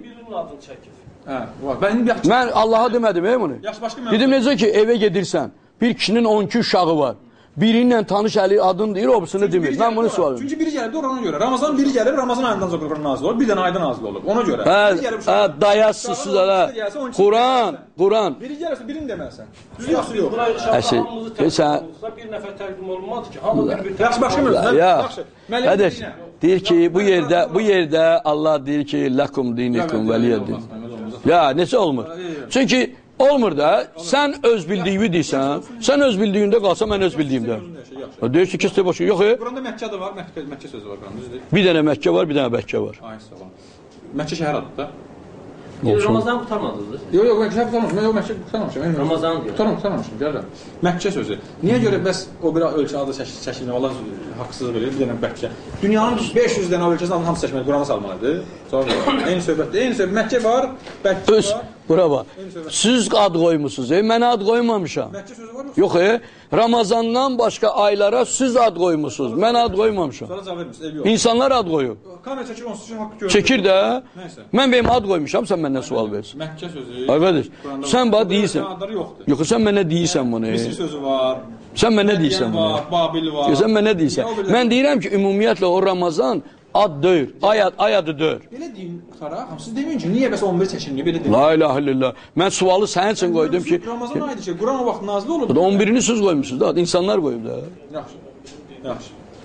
Mən Allaha demədim, ey bunu. Dedim necə ki, evə gedirsən, bir kişinin on iki uşağı var. Birinlə tanış əli adını deyir, obisini demir. Mən bunu sual Çünki biri gəlib ona görə. Ramazan biri gəlib, Ramazan ayından sonra Quran nazil olur. Bir dənə ayda nazil olur. Ona görə. Hə, dayasız siz elə. Quran, Quran. Biri gəlirsə birini deməlisən. Düzü yaxşı yox. Əşi, sən bir nəfər tərcümə olmadı ki, hamı bir-bir yaxşı başlamır. Yaxşı. Qardaş, deyir ki, bu yerdə, bu yerdə Allah deyir ki, lakum dinikum veliyyəddin. Ya, necə olmur? Çünki olmur da, sən öz bildiyini deyirsən, sən öz bildiyində qalsa, mən öz bildiyimdə. Deyirsin ki, istə boşu, yox e? Quranda Məkkə də var, Məkkə sözü var Quranda, düzdür? Bir dənə Məkkə var, bir dənə Məkkə var. Ay, sağ olun. Məkkə şəhər adı da. Ramazan qutarmadınız? Yox, yox, Məkkə qutarmamışım, mən o Məkkə qutarmamışım. Ramazan deyir. Qutarmamışım, qutarmamışım, gəlirəm. Məkkə sözü. Niyə görə bəs o bir ölkə adı çəkilir, Allah haqsızlıq verir, bir dənə Məkkə. Dünyanın beş yüz dənə ölkəsinin adını hamısı çəkməli, Qurana salmalıdır. Eyni söhbətdir, eyni söhbət. Məkkə var, Məkkə var. Bura bax, siz ad qoymusunuz, e? Mən ad qoymamışam. Məkkə sözü var mı? Yox, e? Ramazandan başqa aylara siz ad qoymusunuz, mən ad qoymamışam. Sonra cavab vermişsiniz, ev yox. İnsanlar ad qoyur. Kamera çəkir, onsuz üçün haqqı görür. Çəkir də, Nəysə. mən benim ad qoymuşam, sən məndən sual versin. Məkkə sözü. Arkadaş, sən bana deyirsən. Adları yoxdur. Yox, sən mənə deyirsən bunu. Misir sözü var. Sən mənə deyirsən bunu. Var, Babil var. Yox, sən mənə deyirsən. Mən deyirəm ki, ümumiyyətlə o Ramazan ad deyir, ay, ad, ay adı deyir. Belə deyin, Xara, hamısı deməyin ki, niyə bəs on bir çəkinliyi belə deyin? La ilahe illallah. Mən sualı sənin üçün qoydum ki, Ramazan ayıdır ki, Quran o vaxt nazil olub. on birini siz qoymuşsunuz da, insanlar qoyub da. Yaxşı. Yaxşı.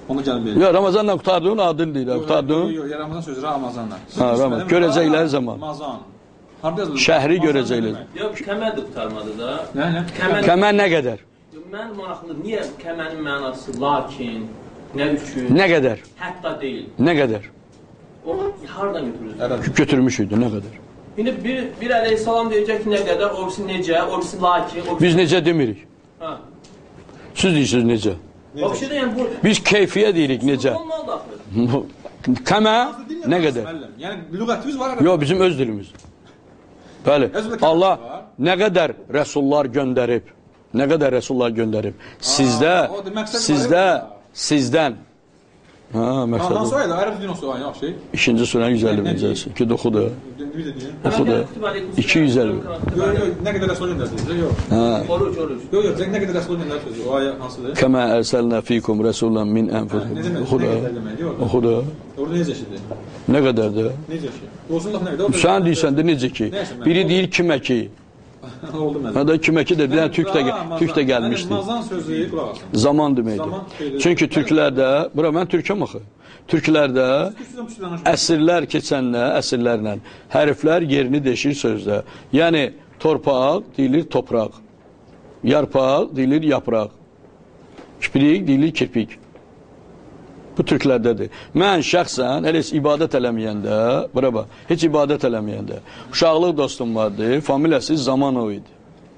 Onu gəl belə. Yox, Ramazanla qutardığın adil deyil. Qutardığın. Yox, yox, Ramazan sözü Ramazanla. Ha, Ramazan. Görəcəklər zaman. Ramazan. Harda yazılır? Şəhri görəcəklər. Yox, kəmər də qurtarmadı da. Nə, nə? Kəmər, Kəmər nə qədər? mən maraqlı, niyə kəmərin mənası lakin, nə üçün, Nə qədər? hətta deyil. Nə qədər? O, hardan götürürüz? Ərəb. Götürmüş idi, nə qədər? İndi bir, bir əleyhissalam deyəcək ki, nə qədər, orası necə, orası lakin, orası... Biz necə demirik? Ha. Siz deyirsiniz necə? O bir şey də, yəni bu... Biz keyfiyə deyirik necə? Olmalı daxil. Kəmə nə qədər? Yəni lüğətimiz var. Yox, bizim öz dilimiz. Bəli. Allah nə qədər rəsullar göndərib, nə qədər rəsullar göndərib. Sizdə, sizdə, sizdən. Ha, məqsəd Hansı o. ayda? Ərəb dilini oxu, yaxşı. İkinci surənin yüz əlli birinci. İki oxu da. Oxu da. iki yüz əlli. Yox, yox, nə qədər rəsul göndərdiniz? Yox. Ha. Oruc, oruc. Yox, yox, nə qədər rəsul göndərdiniz? O ayə hansıdır? Kəmə ərsəlnə fikum rəsulan min ənfusikum. Oxu da. Oxu da. Orada necə şeydir? Nə qədərdir? Necə şey? Olsun laf nə qədər? Sən deyirsən də necə ki? Biri deyir kimə ki? Oldu mən. Hə də kimə ki də bir dənə türk də türk də gəlmişdi. Mazan sözü qulaq asın. Zaman deməkdir. Çünki türklərdə, bura mən türkəm axı. Türklərdə əsrlər keçəndə, əsrlərlə hərflər yerini dəyişir sözdə. Yəni torpaq deyilir topraq. Yarpaq deyilir yapraq. Kipirik deyilir kirpik. Bu türklərdədir. Mən şəxsən elə heç ibadət eləməyəndə, bura bax, heç ibadət eləməyəndə uşaqlıq dostum vardı, familiyası Zamanov idi.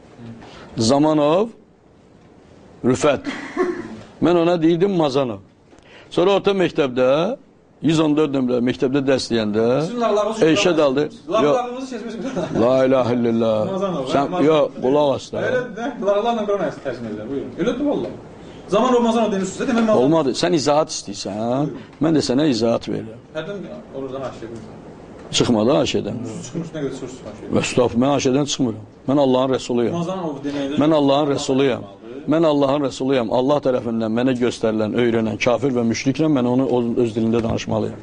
Zamanov Rüfət. Mən ona deyirdim Mazanov. Sonra orta məktəbdə yüz on dörd nömrə məktəbdə dərs deyəndə Eyşə daldı. Lağlarınızı keçmişsiniz. La ilahe illallah. Sən yox, qulaq as da. Elə də lağlarla Quran ayəsi tərcümə edirlər. Buyurun. Elədir vallah. Zaman Ramazan demişsiniz. Demək Ramazan. Olmadı. Sən izahat istəyirsən, mən də sənə izahat verirəm. Hərdən oradan aşağı. Çıxmadı aşədən. Çıxmış nə qədər söz aşağı. Və stop, mən aşədən çıxmıram. Mən Allahın rəsuluyam. Ramazan o deməkdir. Mən Allahın rəsuluyam. Mən Allahın rəsuluyam. Allah tərəfindən mənə göstərilən, öyrənən kafir və müşriklə mən onu öz dilində danışmalıyam.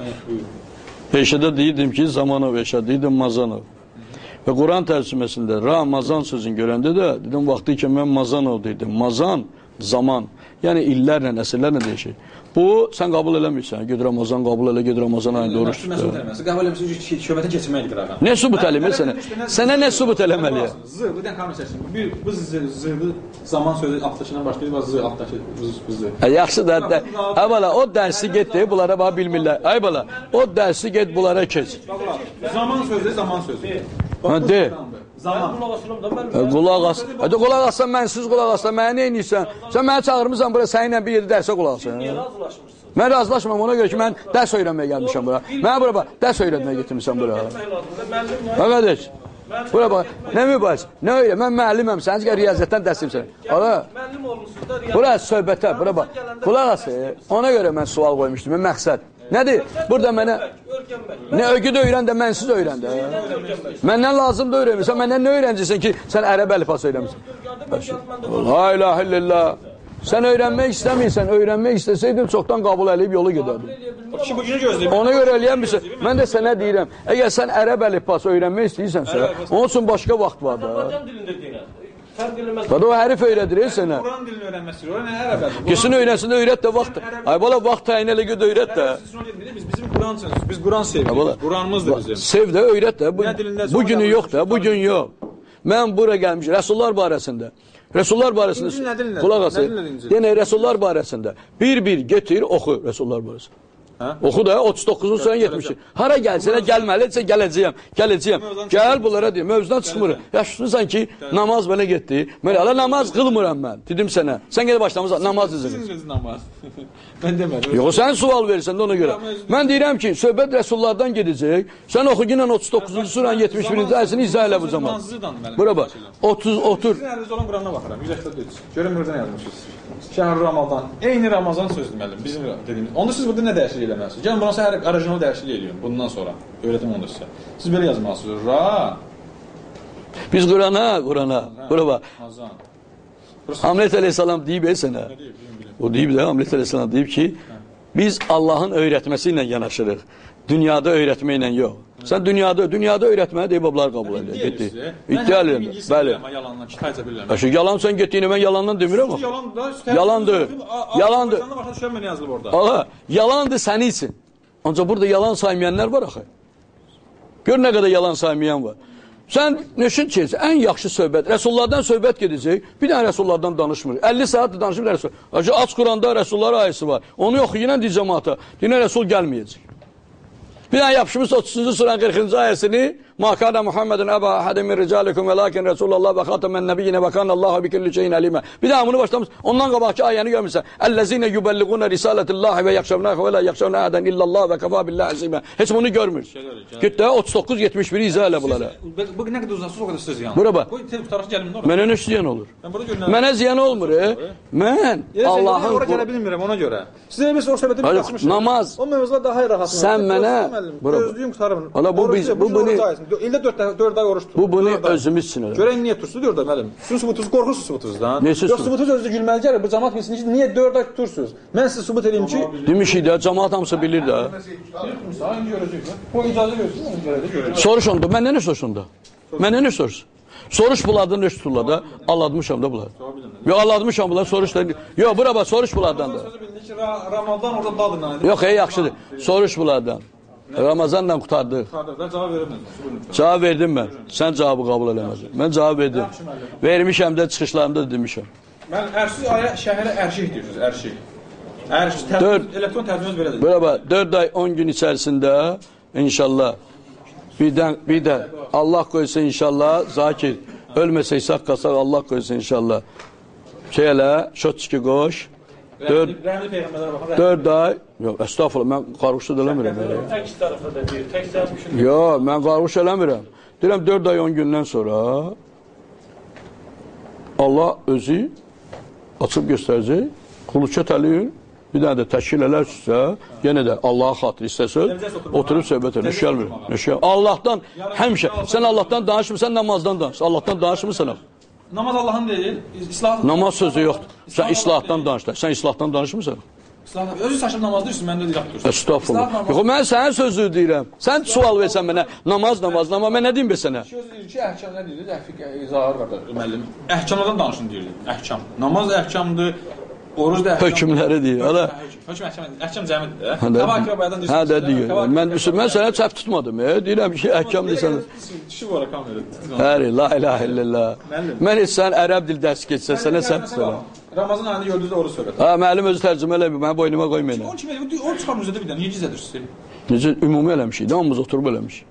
Eyşədə deyirdim ki, Zamanov Eyşə, deyirdim Mazanov. Və Quran tərcüməsində Ramazan sözünü görəndə də dedim, vaxtı ki, mən Mazanov deyirdim. Mazan, zaman. Yəni illərlə, əsrlərlə deyişir. Bu, sən qəbul eləmirsən. Ged Ramazan qəbul elə, ged Ramazan ayında oruç tut. Qəbul eləmirsən ki, şöbətə keçməkdir qırağa. Nə sübut eləməli sənə? Sənə nə sübut eləməli? Zı, bu dən kamil səsin. Bir, bu zı, zaman sözü altdaşından başlayır, bu zı, altdaşı, bu zı. Yaxşı da, ay bala, o dərsi get deyib, bunlara bax bilmirlər. Ay bala, o dərsi get, bunlara keç. Zaman sözü, zaman sözü. Ha, de. Zaman. Qulaq as. Hadi qulaq assan, mənsiz qulaq assan, mənə nə edirsən? Sən mənə çağırmısan bura, səninlə bir yerdə dərsə qulaq assan. Mən razılaşmam ona görə ki, mən dərs öyrənməyə gəlmişəm bura. Mənə bura bax, dərs öyrənməyə getirmişəm bura. Bax, qardaş, bura bax, nə mübahisə, nə öyrən, mən müəlliməm, sən ki, riyaziyyətdən dərs edirsən. Ala, bura söhbətə, bura bax, qulaq as, ona görə mən sual qoymuşdum, mən məqsəd. Nədir? Burada mənə nə ögüd öyrən də, mənsiz öyrən də. Məndən lazım da öyrənmirsən, məndən nə öyrəncəsən ki, sən ərəb əlifası öyrənmirsən. La ilahe illallah. Sən öyrənmək istəmirsən, öyrənmək istəsəydin, çoxdan qəbul eləyib yolu gedərdin. Ona görə eləyənmirsən. Mən də sənə deyirəm, əgər sən ərəb əlifası öyrənmək istəyirsənsə, onun üçün başqa vaxt var da. Bada o hərif öyrədir sənə. Quran dilini öyrənməsi, o nə ərəb əlifası? Kesin öyrənsin, öyrət də vaxt. Ay bala, vaxt təyin elə göd öyrət də. Biz bizim Quran sözümüz, biz Quran sevirik. Quranımızdır bizim. Sev də, öyrət də. Bu günü yox da, bu gün yox. Mən bura gəlmişim, Rəsullar barəsində. Rəsullar barəsində, qulaq asın, yəni Rəsullar barəsində bir-bir getir, oxu Rəsullar barəsində. Oxu da, otuz doqquzuncu sürən yetmişdir. Hara gəlsənə gəlməlidirsə gələcəyəm, gələcəyəm. Gəl bunlara deyim, mövzudan çıxmırım. Yaşlısan ki, namaz belə getdi. Mələ, ala namaz qılmıram mən, dedim sənə. Sən gəlib başlamısan, namaz izin. Mən demədim. Yox, sən sual verirsən də ona görə. Mən deyirəm ki, söhbət Rəsullardan gedəcək. Sən oxu günlə otuz doqquzuncu sürən yetmiş birinci ayəsini izah elə bu zaman. Bura bax, otuz, otur. Sizin əlinizdə olan Quranına baxıram, yüz səksən dörd. Görün buradan yazmışsınız. Şəhr Ramazan. Eyni Ramazan sözdür müəllim, bizim dediyimiz. Onda siz burada nə dəyişiklik eləməlisiniz? Gəlin buna hər orijinal dəyişiklik eləyin bundan sonra. Öyrətim onu sizə. Siz belə yazmalısınız. Ra. Biz Qurana, Qurana. Bura bax. Hamlet əleyhissalam deyib sənə. O deyib də Hamlet əleyhissalam deyib ki, biz Allahın öyrətməsi ilə yanaşırıq. Dünyada öyrətməklə yox. Sən dünyada, dünyada öyrətməni deyib oblar qəbul edir. Getdi. İddia edirəm. Bəli. Yalandan kitayca bilirəm. Şu yalan sən getdiyini mən yalandan demirəm. Yalandır. Yalandır. Başa düşmən yazılıb orada. Ağa, yalandır sənin üçün. Ancaq burada yalan saymayanlar var axı. Gör nə qədər yalan saymayan var. Sən neşin çəkirsən, ən yaxşı söhbət, Rəsullardan söhbət gedəcək, bir dənə Rəsullardan danışmır. əlli saat da danışmır Rəsul. Aç Quranda Rəsullar ayəsi var. Onu oxuyunan deyəcək cəmaata, dinə Rəsul gəlməyəcək. Bir dənə yapışmış otuzuncu suranın qırxıncı ayəsini مَا كَانَ مُحَمَّدٌ أَبَا أَحَدٍ مِنْ رِجَالِكُمْ وَلَكِنْ رَسُولَ اللّٰهِ وَخَاتَمَ النَّبِيِّينَ وَكَانَ اللّٰهُ بِكُلِّ شَيْءٍ عَلِيمًا. Bir daha bunu başlamış. Ondan qabaqki ayəni görmürsən. اَلَّذِينَ يُبَلِّغُونَ رِسَالَةِ اللّٰهِ وَيَخْشَوْنَهُ وَلَا يَخْشَوْنَ أَحَدًا إِلَّا اللّٰهَ وَكَفَى بِاللّٰهِ حَسِيبًا. Heç bunu görmür. Git də otuz doqquz yetmiş bir izah elə bunlara. Bu nə qədər uzansız o qədər siz yəni. Bura bax. Bu tarafı gəlmir orada. Mənə nə ziyan olur? Mən burada görünürəm. Mənə ziyan olmur. E? Mən Allahın ora gələ bilmirəm ona görə. Sizə bir soru söhbəti açmışam. Namaz. O mövzuda daha rahat. Sən mənə gözlüyüm qutarım. Ana bu biz bu bunu ildə dörd ay oruç tutur. Bu bunu özümüz üçün elədim. Görən niyə tutursunuz dörd ay müəllim? Sizin sübutunuz qorxursunuz sübutunuzdan. Yox, sübutunuz özü gülməli gəlir. Bu cəmaət bilsin ki, niyə dörd ay tutursunuz? Mən sizə sübut edeyim ki, demişik də cəmaət hamısı bilir də. O icazə versin, onu görəcək. Soruş onda. Məndən nə soruş onda? Məndən nə soruş? Soruş bunlardan nə tuturlar da? Anlatmışam da bunlar. Yox, anlatmışam bunlar soruş da. Yox, bura bax soruş bunlardan da. Sözü bildi ki, Ramazan orada dadından. Yox, ey yaxşıdır. Soruş bunlardan. Ramazanla qutardıq. Cavab verəmədim. Cavab verdim mən. Sən cavabı qəbul eləmədin. Mən cavab verdim. Vermişəm də çıxışlarımda da demişəm. Mən ərsiz aya şəhərə ərşih deyirsiniz, ərşih. Ərşih, elektron tərcüməz belə deyil. Bura bax, dörd ay on gün içərisində inşallah birdən, bir də Allah qoysa inşallah, Zakir, ölməsək sağ qalsaq Allah qoysa inşallah. Şey elə, şotçiki qoş. dörd ay, yox, əstağfurullah, mən qarğışı da eləmirəm. Tək tərəfə də deyir, tək sərmişim. Yox, mən qarğışı eləmirəm. Deyirəm, dörd ay on gündən sonra Allah özü açıb göstərəcək, xuluçət əliyin, bir dənə də təşkil elərsizsə, yenə də Allaha xatır istəsəz, oturub söhbət edin, nüşkəlmir. Allahdan, həmişə, sən Allahdan danışmırsan, namazdan danış. Allahdan danışmırsan. Namaz Allahın deyil, islahat... Namaz sözü yoxdur. Sən islahdan danışdır. Sən islahdan danışmırsan. Özü saçım namaz deyirsin, mən də ilah deyirsin. Estağfurullah. Yox, mən sənin sözü deyirəm. Sən sual versən mənə, namaz, namaz, namaz, mən nə deyim be sənə? Söz deyir ki, əhkam nə deyir? Əhfiq izahar var da, müəllim. Əhkamlardan danışın deyirdi, əhkam. Namaz əhkamdır, oruz da əhkamdır. Hökmləri deyir, hələ. Hökm əhkam, əhkam cəmidir. Təvakirə baydan deyirsin. Hə, də deyir. Mən, mən sənə çəp tutmadım, deyirəm ki, əhkam deyirsən. Kişi var, əkam verir. Həri, la ilahə illallah. Mən heç sən ərəb dil dərsi keçsən, sənə çəp tuturam. Ramazan ayında gördüyünüzdə oruz söhbət. Ha, müəllim özü tərcümə eləmir, mənə boynuma qoymayın. Onun kimi elə, o çıxar müzədə bir dənə, niyə gizlədirsiniz? Necə, ümumi eləmişik, hamımız oturub eləmişik.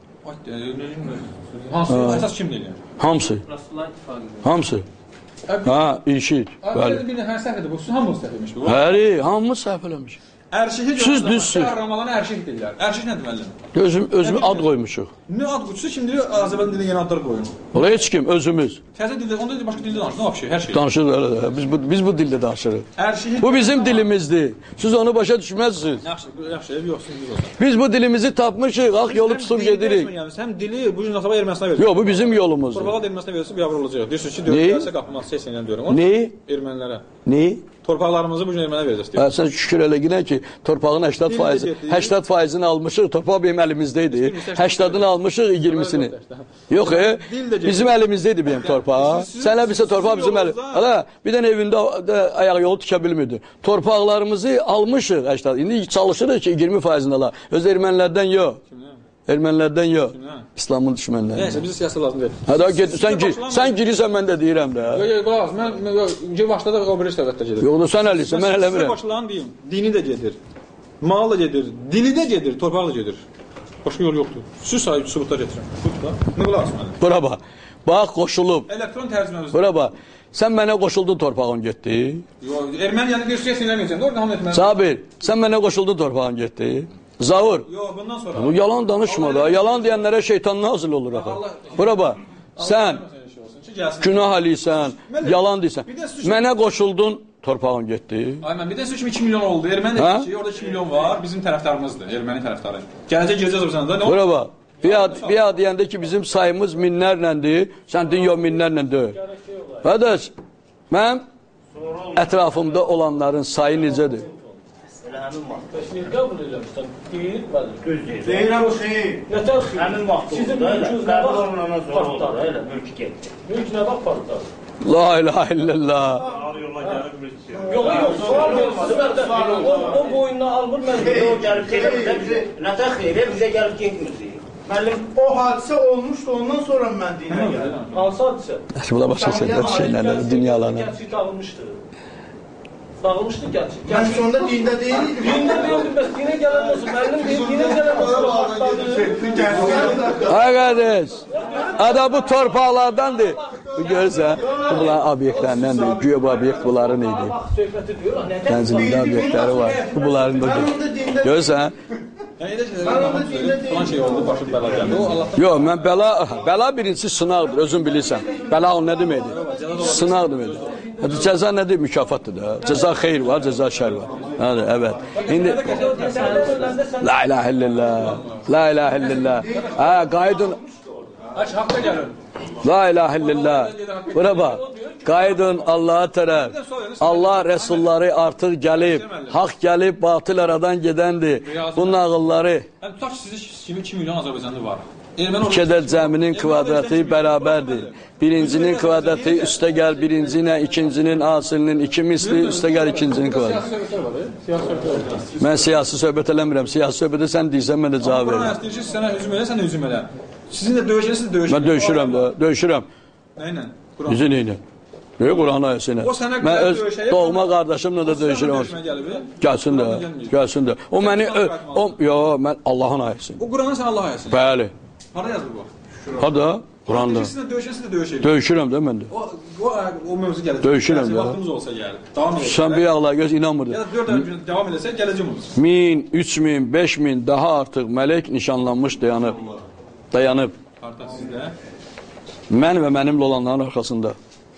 Hansı, əsas kim deyil? Hamısı. Hamısı. Ha, işit. Bəli. Bir nəfər səhv edir, bu hamımız səhv etmiş bu. Həri, hamımız səhv eləmişik. Ərşihi Siz düzsüz. Ramazanı ərşih deyirlər. Ərşih nədir müəllim? Özüm, özümü ad qoymuşuq. Nə ad qoyursunuz? Kim deyir, Azərbaycan dilində yeni adlar qoyun. Ola heç kim, özümüz. Təzə dildə, onda başqa dildə danışır, nə vəbşi, hər şey. Danışırıq, elə də. Biz bu, biz bu dildə danışırıq. Ərşihi... Bu bizim dilimizdir. Siz onu başa düşməzsiniz. Yaxşı, yaxşı, ev yoxsun, biz olsun. Biz bu dilimizi tapmışıq, ağ yolu tutub gedirik. Həm dili bu gün nasaba Ermənistan verir. Yox, bu bizim yolumuzdur. Torpağa da Ermənistan verirsə, bir avro olacaq. Deyirsiniz ki, dörd qapımaz, sesiyle diyorum. Neyi? Ermənilərə. Neyi? Torpaqlarımızı bu gün ermənə verəcək. Hə, sən şükür elə günə ki, torpağın səksən faizi, səksən faizini almışıq, torpaq benim əlimizdə idi. səksənini almışıq, iyirmisini. Yox, e, bizim əlimizdə idi benim torpaq. Sənə bilsə torpaq bizim əlimizdə. Hələ, bir dənə evində ayaq yolu tikə bilmirdi. Torpaqlarımızı almışıq, səksən. İndi çalışırıq ki, iyirmi faizini ala. Öz ermənilərdən yox. Ermənilərdən yox. İslamın düşmənləri. Nəysə, bizə siyasi lazım deyil. Hə, da get, sən, sən girirsən, mən də deyirəm də. Yox, yox, qulaq, mən başda da o biri səbəbdə gedir. Yox, da sən əlisən, mən eləmirəm. Sizə başlayan deyim, dini də gedir, mal da gedir, dili də gedir, torpaq da gedir. Başqa yol yoxdur. Siz sahib sübutlar getirin. Nə qulaq asın mənim? Bura bax, bax qoşulub. Elektron tərcüməmiz. Bura bax, sən mənə qoşuldun torpağın getdi. Yox, erməni yəni bir şey sinirləməyəcəksən, orada hamı etməli. Sabir, sən mənə qoşuldun torpağın getdi. Zavur. Yox, bundan sonra. Bu yalan danışma da. Yalan deyənlərə şeytan nazil olur axı. Bura bax. Sən günah eləyirsən, yalan deyirsən. Mənə qoşuldun, torpağın getdi. Ay mən bir də sizin kimi iki milyon oldu. Erməni dedi ki, orada iki milyon var, bizim tərəfdarımızdır, erməni tərəfdarı. Gələcək girəcəz Azərbaycanda. Bura bax. Bir ad, bir ad deyəndə ki, bizim sayımız minlərləndir, sən dünya minlərlə deyil. Qardaş, mənim ətrafımda olanların sayı necədir? Həmin vaxt. Təşvir qəbul eləmişsən. Deyir, bəli. Düz deyir. Deyirəm xeyr. Nətər xeyir? Həmin vaxt Sizin oldu, elə. mülkünüz nə Qəbul vaxt olunandan sonra oldu, partladı? elə. Mülk getdi. Mülk nə vaxt partladı? La ilahe illallah. Ağır yola gəlib mülk yox. Yox, yox, sual verirsin. O, o boyundan almır, mən O gəlib getmir. Nətər xeyri bizə gəlib getmir. Müəllim, o hadisə olmuşdu, ondan sonra mən dinə gəldim. hansı hadisə? Buna başa şeyler, şeylerler, dünyalarına. Gerçi dağılmışdı. Dağılmışdı gerçi. Mən sonda dində deyildim. Dində deyildim, bəs dinə gələn olsun. Müəllim deyil, dinə gələn olsun. Partladı. Ay kardeş, ada bu torpaqlardandır. Bu görürsən, bu bunların obyektlərindəndir. Güya bu obyekt bunların idi. Bax, söhbəti diyor, nədən? Tənzimində obyektləri var. Bu bunların da. Görürsən? Yəni elə şeylər falan şey oldu, başım bəla gəldi. O Allahdan Yox, mən bəla, bəla birincisi sınaqdır, özün bilirsən. Bəla o nə deməkdir? Sınaq deməkdir. Cəza nədir? Mükafatdır da. Cəza xeyr var, cəza şər var. Hadi, evet. İndi La ilahe illallah. La ilahe illallah. Ha, qaydın Aç haqqa gəlir. La ilahe illallah. Bura bax. Qaydın Allah'a tərəf. Allah rəsulları artıq gəlib. Haqq gəlib, batıl aradan gedəndir. Bu nağılları Yəni tutaq ki, sizin iki milyon Azərbaycanlı var. Erməni iki ədəd cəminin kvadratı bərabərdir. Birincinin kvadratı üstə gəl birinci ilə, ikincinin asılının iki misli üstə gəl ikincinin kvadratı. Mən siyasi söhbət eləmirəm. Siyasi söhbətə sən deyirsən, mən də cavab Quran verirəm. ayəsi deyir ki, sənə hücum elə, sən də hücum elə. Sizin də döyüşən, siz də döyüşən. Mən döyüşürəm da, döyüşürəm. Nə ilə? Quran. Yüzün ilə. Yox, Quran ayəsi ilə. O sənə Mən qədər öz döyüşəyib, doğma qardaşımla da döyüşürəm. Döyüşmə gəlib. Gəlsin də, gəlsin də. O məni, ö- o, yox, mən Allahın ayəsi. O Quranın sən Allah ayəsini. Bəli. Hara yazılır bu? Hada, Quranda. Siz də döyüşən, siz də döyüşək. Döyüşürəm də mən də. O, o, o mövzu gəlir. Döyüşürəm Gəlsin, ya. Vaxtımız olsa gəlir. Davam edək. Sən bir ağla göz inanmırdın. Ya da dörd ay davam edəsək gələcəm olur. Min, üç min, beş min daha artıq mələk nişanlanmış dayanıb. Dayanıb. Artıq sizdə. Mən və mənimlə olanların arxasında.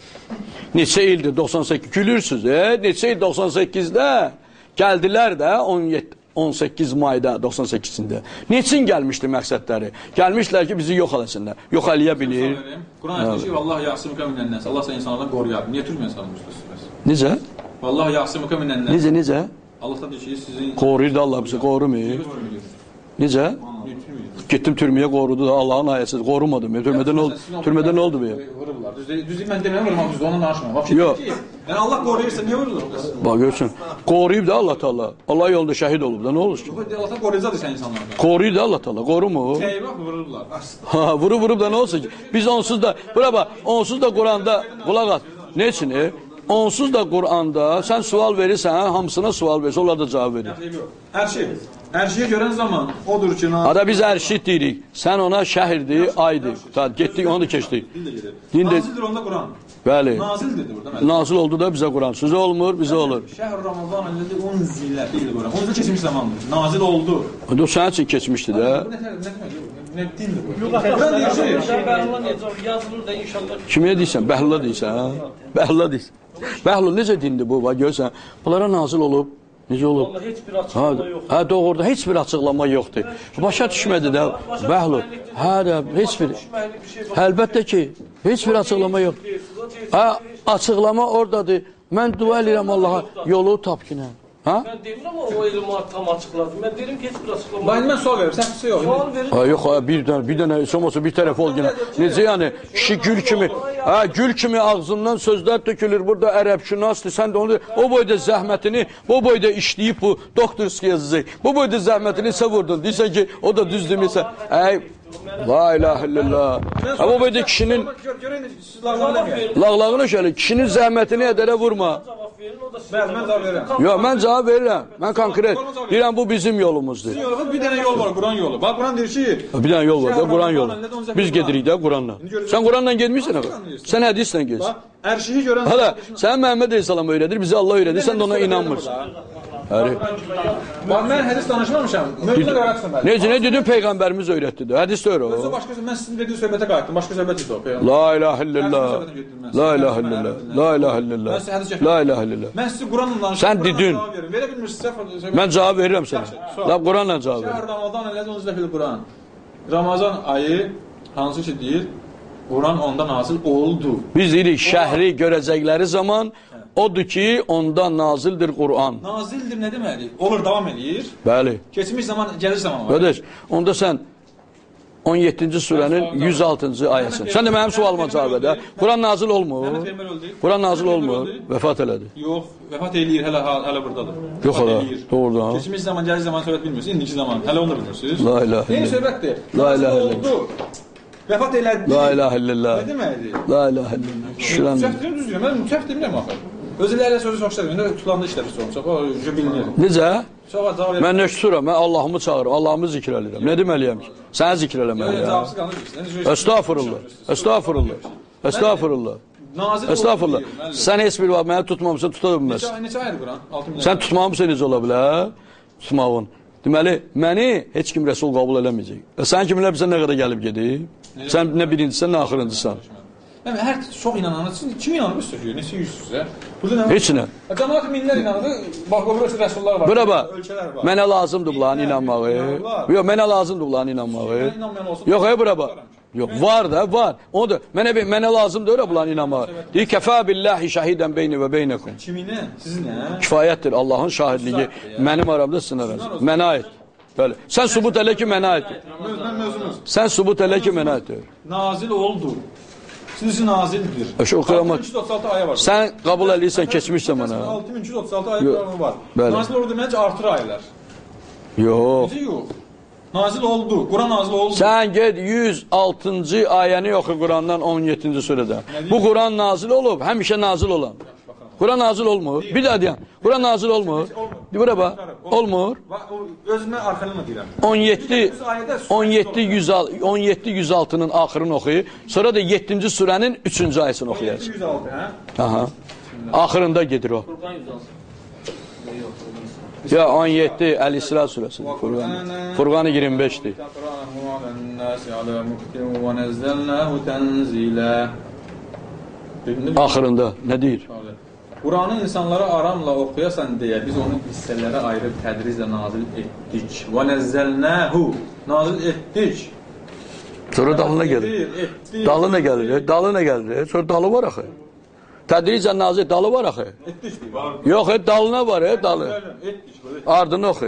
Neçə ildir doxsan səkkiz gülürsüz, e? Neçə il doxsan səkkizdə gəldilər də on yeddi on səkkiz mayda doxsan səkkizində. Neçin gəlmişdi məqsədləri? Gəlmişlər ki, bizi yox eləsinlər. Yox eləyə bilir. Quran ayəsi ki, vallahi yasımıka minənnəs. Allah sən insanlardan qoruyar. Niyə türməyə salmışsınız? Necə? Vallahi yasımıka minənnəs. Necə, necə? Allahdan deyir ki, sizin Qoruyur da Allah bizi, qorumur. Necə? Getdim türməyə qorudu da Allahın ayəsi qorumadı mı? Türmədə nə oldu? Türmədə nə oldu bu ya? Vururlar. Düzdür, düzdür mən demirəm vurmaq düzdür, ondan danışmıram. Vəbşi Yox. ki, yəni Allah qoruyursa niyə vurulur? Bax görsən. Qoruyub da Allah Taala. Allah yolunda şəhid olub da nə olur ki? Yox, Allah qoruyacaqdır sən insanlardan. Qoruyur da Allah Taala, qorumur. Eyvah vururlar. Ha, vurub vurub da nə olsun ki? Biz onsuz da, bura bax, onsuz da Quranda qulaq as. Nə üçün? E? Onsuz da Quranda sən sual verirsən, hamısına sual verirsən, onlar da cavab verir. Hər şey. Hər şeyi görən zaman odur ki, Ada biz ərşid deyirik. Sən ona şəhirdir, aydır. Ta getdik, onu da keçdik. din də nazildir onda Quran. Bəli. Nazildir burada məsələn. Nazil oldu da bizə Quran. Sizə olmur, bizə olur. Şəhr Ramazan əlləzi unzilə bil Quran. Unzil keçmiş zamandır. Nazil oldu. O da sənin üçün keçmişdi də. Bu nə nə demək? Nə dindir bu? Quran deyir ki, Bəhrullah necə yazılır da inşallah. Kimə deyirsən? Bəhlula deyirsən, hə? Bəhlula deyirsən. Bəhlul necə dindir bu? Bax görsən, bunlara nazil olub. Necə olub? Vallahi heç bir açıqlama yox. Hə, doğruda heç bir açıqlama yoxdur. Başa düşmədi də Bəhlul. Hə, də heç bir. Əlbəttə ki, heç bir açıqlama yoxdur. Hə, açıqlama oradadır. Mən dua edirəm Allaha, yolu tap ki nə. Hə? Mən demirəm o elmi tam açıqladı. Mən deyirəm ki, heç bir açıqlama Bax mən sual verirəm, səhv yox. Sual verir. Ha, yox, ha, bir dənə, bir dənə, heç olmasa bir tərəf ol yenə. Necə yəni, kişi gül kimi, hə, gül kimi ağzından sözlər tökülür, burada ərəbşünasdır, sən də onu, o boyda zəhmətini, bu boyda işləyib bu doktorski yazacaq, bu boyda zəhmətini sən vurdun, deyirsən ki, o da düz demirsən, ey, la ilahe illallah, ha, bu boyda kişinin, lağlağını şöyle, kişinin zəhmətini edərə vurma. Bəli, mən cavab verirəm. Yox, mən cavab verirəm, mən konkret, deyirəm, bu bizim yolumuzdur. Yolu, bir dənə yol var, Quran yolu. Bax, Quran deyir ki, Bir dənə yol var da, Quran yolu. Biz gedirik də Quranla. Sən Quranla gedmirsən axı? Sən hədislə gedsən. ərşihi görən Hala, sən Məhəmməd Əleyhissalam öyrədir, bizi Allah öyrədir, sən də ona inanmırsan. Həri. Bax, mən hədis danışmamışam. Mövzuda qaraqsın bəli. Necə, nə dedin Peyğəmbərimiz öyrətdi də, hədis də öyrə Özü o. başqa, mən sizin dediğiniz söhbətə qayıtdım. Başqa söhbət idi o. Peyğəmbər. La ilahe illallah, la ilahe illallah, la ilahe illallah, la ilahe illallah. Mən sizi Quranla danışıram. Sən dedin. Verə bilmirsinizsə, Mən cavab verirəm sənə. La Quranla cavab Şəhr ver. Ramazan əlləzi unzilə fil Quran. Ramazan ayı hansı ki deyir, Quran onda nazil oldu. Biz deyirik şəhri görəcəkləri zaman odur ki, onda nazildir Quran. Nazildir nə deməkdir? Olur, davam eləyir. Bəli. Keçmiş zaman, gəlir zaman var. Qardaş, onda sən on yeddinci surənin yüz altıncı ayəsi. Sən də mənim sualıma cavab edə. Quran nazil olmur. Quran nazil olmur. Vəfat elədi. Yox, vəfat eləyir, hələ hələ burdadır. Yox hələ, doğrudan. Keçmiş zaman, gəlir zaman söhbət bilmirsiniz, indiki zaman. Hələ onu da bilmirsiniz. La ilahe Yeni illallah. söhbətdir. La ilahe Nazil oldu. Vəfat elədi. La ilahe illallah. Nə deməkdir? La ilahe illallah. Şükran. Mütəftirim düzdür. Mən mütəft demirəm axı. Özləri sözü çox işlədir. İndi tutulanda işlədir çox. O bilinir. Necə? Çox cavab verir. Mən nə şükürəm, mən Allahımı çağırıram, Allahımı zikr edirəm. Nə deməliyəm ki? Səni zikr eləməliyəm. Cavabsız qalır. Estağfurullah. Estağfurullah. Estağfurullah. Nazil Estağfurullah. Sən heç bir vaxt məni tutmamısan, tuta bilməz. Neçə neçə aydır Quran? altı min. Sən tutmamısan necə ola bilər? Tutmağın. Deməli, məni heç kim rəsul qəbul eləməyəcək. E, sən kiminlə bilsən nə qədər gəlib gedib? Sən nə birincisən, nə axırıncısan. Yəni hər çox inananlar siz kim inanırsınız? Neçə yüzsüzə? Burada nə? Heç nə. Cəmaət minlər inanır. Bax, burada rəsullar var. Bura bax. Ölkələr var. Mənə lazımdır bunların inanmağı. Yox, mənə lazımdır bunların inanmağı. Yox, ay bura bax. Yox, var da, var. Onu da mənə mənə lazımdır öyle bunların inanmağı. Deyir kəfə billahi şahidən beyni və beynekum. Kiminə? Sizinlə? Kifayətdir Allahın şahidliyi mənim aramda sizin aranızda. Mənə aid. Bəli. Sən sübut elə ki mənə aiddir. Mən mövzumuz. Sən sübut elə ki mənə aiddir. Nazil oldu. Sizin üçün nazildir. Şu oxuyama. altı min iki yüz otuz altı ayə var. Sən qəbul eləyirsən keçmiş zamana. altı min iki yüz otuz altı ayə Quranı var. Bəli. Nazil oldu demək artır ayələr. Yox. Necə yox? Nazil oldu. Quran nazil oldu. Sən get yüz altıncı ayəni oxu Qurandan on yeddinci surədə. Bu Quran nazil olub, həmişə nazil olan. Quran nazil olmur. Bir daha deyəm. Quran nazil olmur. Bura bax. Olmur. Özümə arxalığını deyirəm. on yeddi on yeddi yüz altının axırını oxuy. Sonra da yeddinci surənin üçüncü ayəsini oxuyacaq. yüz altı, hə? Aha. Axırında gedir o. Ya on yeddi Əl-İsra surəsi. Furqan. Furqan iyirmi beşdir. Axırında nə deyir? Quranı insanlara aramla oxuyasan deyə biz onu hissələrə ayırıb tədriclə nazil etdik. Və nəzzəlnəhu nazil etdik. Sonra dalına gəlir. Dalına gəlir. Dalına gəlir. Sonra dalı var axı. Tədriclə nazil dalı var axı. Etdik. Yox, dalına var, dalı. Etdik. Ardını oxu.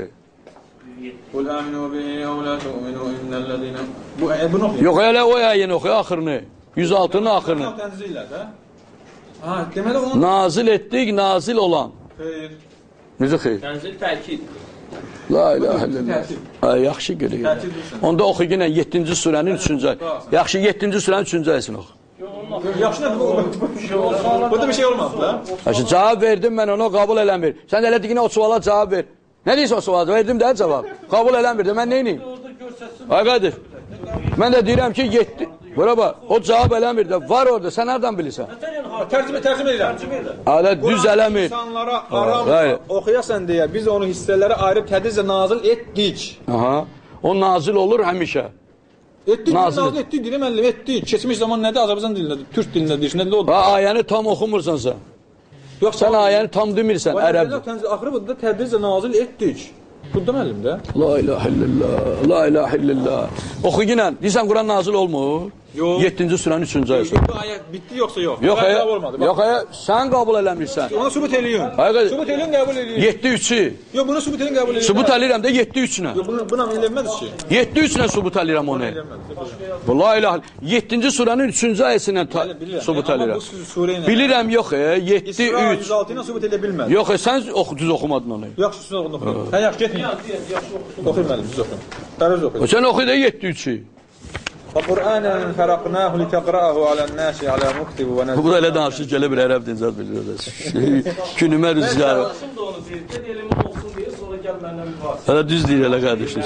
Qul aminu bihi ev la tu'minu innellezine. Bu bunu oxu. Yox, elə o ayəni oxu axırını. yüz altının axırını. Tənzillə də. Ha, deməli onu Nazil etdik, nazil olan. xeyr. Necə xeyr? Tənzil təkid. La ilahe illallah. Ay, yaxşı görür. Onda oxu yenə yeddinci surənin üçüncü ayı. Yaxşı, yeddinci surənin üçüncü ayəsini oxu. Yaxşı nə bu? Burada bir şey olmadı da. Yaxşı, cavab verdim mən ona, qəbul eləmir. Sən də elə deyinə o suala cavab ver. Nə deyirsən o suala? Verdim də cavab. Qəbul eləmir də mən nə edeyim? Ay qadir. Mən də deyirəm ki, yetdi. Bura bax, o cavab eləmir də, var orada, sən nereden bilirsən? Tərcümə, tərcümə edirəm. Alə, düz eləmir. İnsanlara aramla oxuyasan deyə biz onu hissələrə ayırıb tədriclə nazil etdik. Aha, o nazil olur həmişə. Etdik, Nazil nazil etdik, deyirəm əllim, etdik. Keçmiş zaman nədir? Azərbaycan dilində, Türk dilində deyirsən, nədir oldu? Ha, ayəni tam oxumursan sən. Yox, sən ayəni tam demirsən, ərəbdir. Axırı burada tədriclə nazil etdik. Burada müəllimdə. La ilahe illallah, la ilahe illallah. Oxu yenə, deyirsən Quran nazil olmur. Yox. yeddinci surənin üçüncü ayəsi. Bu ayə bitdi yoxsa yox? Yox, ayə, yox, ayə, sən qəbul eləmirsən. Onu sübut eləyin. Sübut eləyin, qəbul eləyin. yeddi üçü. Yox, bunu sübut eləyin, qəbul eləyin. Sübut eləyirəm də yeddi üçünə. Yox, buna eləməz ki. yeddi üçünə sübut eləyirəm onu. Bu la ilahe. yeddinci surənin üçüncü ayəsindən sübut eləyirəm. Bilirəm, yox, yeddi üç. İsra yüz altı ilə sübut edə bilməz. Yox, sən düz oxumadın onu. Yaxşı, siz onu oxuyun. Hə, yaxşı, getməyin. Oxuyun müəllim, siz oxuyun. Tərəz oxuyun. Sən oxuy da yeddi üçü. وَقُرْآنًا فَرَقْنَاهُ لِتَقْرَأَهُ عَلَى النَّاسِ عَلَى مُكْتِبُ وَنَزِّلْنَاهُ. Bu da elə danışır, gələ bir ərəb dincət bilir. Günümə rüzgar. Arkadaşım da onu deyir. Dedi elimin olsun diye sonra gel benden bir bahs. Hələ düz deyir elə qardaşız.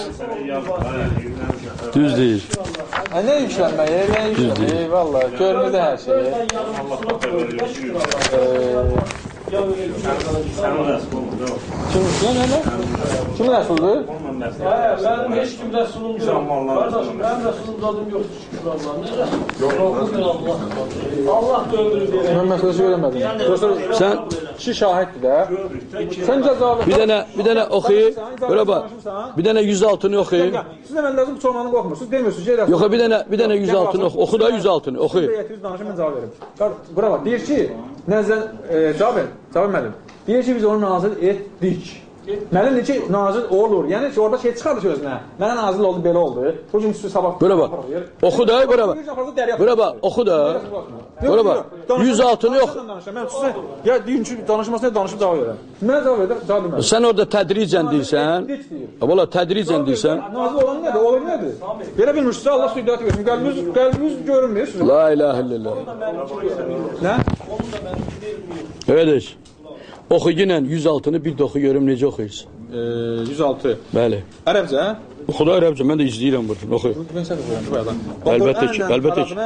Düz deyir. Ha, nə yüklənmək, nə yüklənmək, eyvallah, görmüdə hər şey. Kim, nə, nə, nə? Kim rəsuldur? Benim hiç kim Resulum yok. Kardeşim benim Resulum adım yok. Şükür Allah'a. Allah da ömrü verir. Mən məsələsi görəmədim. Sən Kişi şahiddir də. Sən cəzalı. bir dənə bir dənə oxuy. Bura bax. Bir dənə yüz altını oxuy. Siz də mən lazım çoğmanı qorxmursunuz. Demirsiniz ki, Yox, bir dənə bir dənə yüz altını oxu. Oxu da yüz altını oxuy. yeddi yüz danışım mən cavab verim. Bura bax. Deyir ki, nəzər e, cavab ver. Cavab müəllim. Deyir ki, biz onu nazil etdik. Müəllim deyir ki, nazil olur. Yəni ki, orada şey çıxardı sözünə. Mənə nazil oldu, belə oldu. Bu gün siz sabah... Bura bax. Oxu da, bura bax. Bura bax, oxu da. Bura bax. yüz altını yox. Mən sizə ya deyin ki, danışmasına danışıb cavab verirəm. Mənə cavab verir, cavab verməm. Sən orada tədricən deyirsən. Valla tədricən deyirsən. Nazil olan nədir? Olur nədir? Belə bilmirsinizsə Allah südəti versin. Qəlbiniz, qəlbiniz görünmür. La ilahe illallah. Nə? Evet. Oxu yenə yüz altını bir də oxu görüm necə oxuyursun. E, yüz altı. Bəli. Ərəbcə? Oxu da ərəbcə, mən də izləyirəm buradan. Oxu. Əlbəttə ki, əlbəttə ki.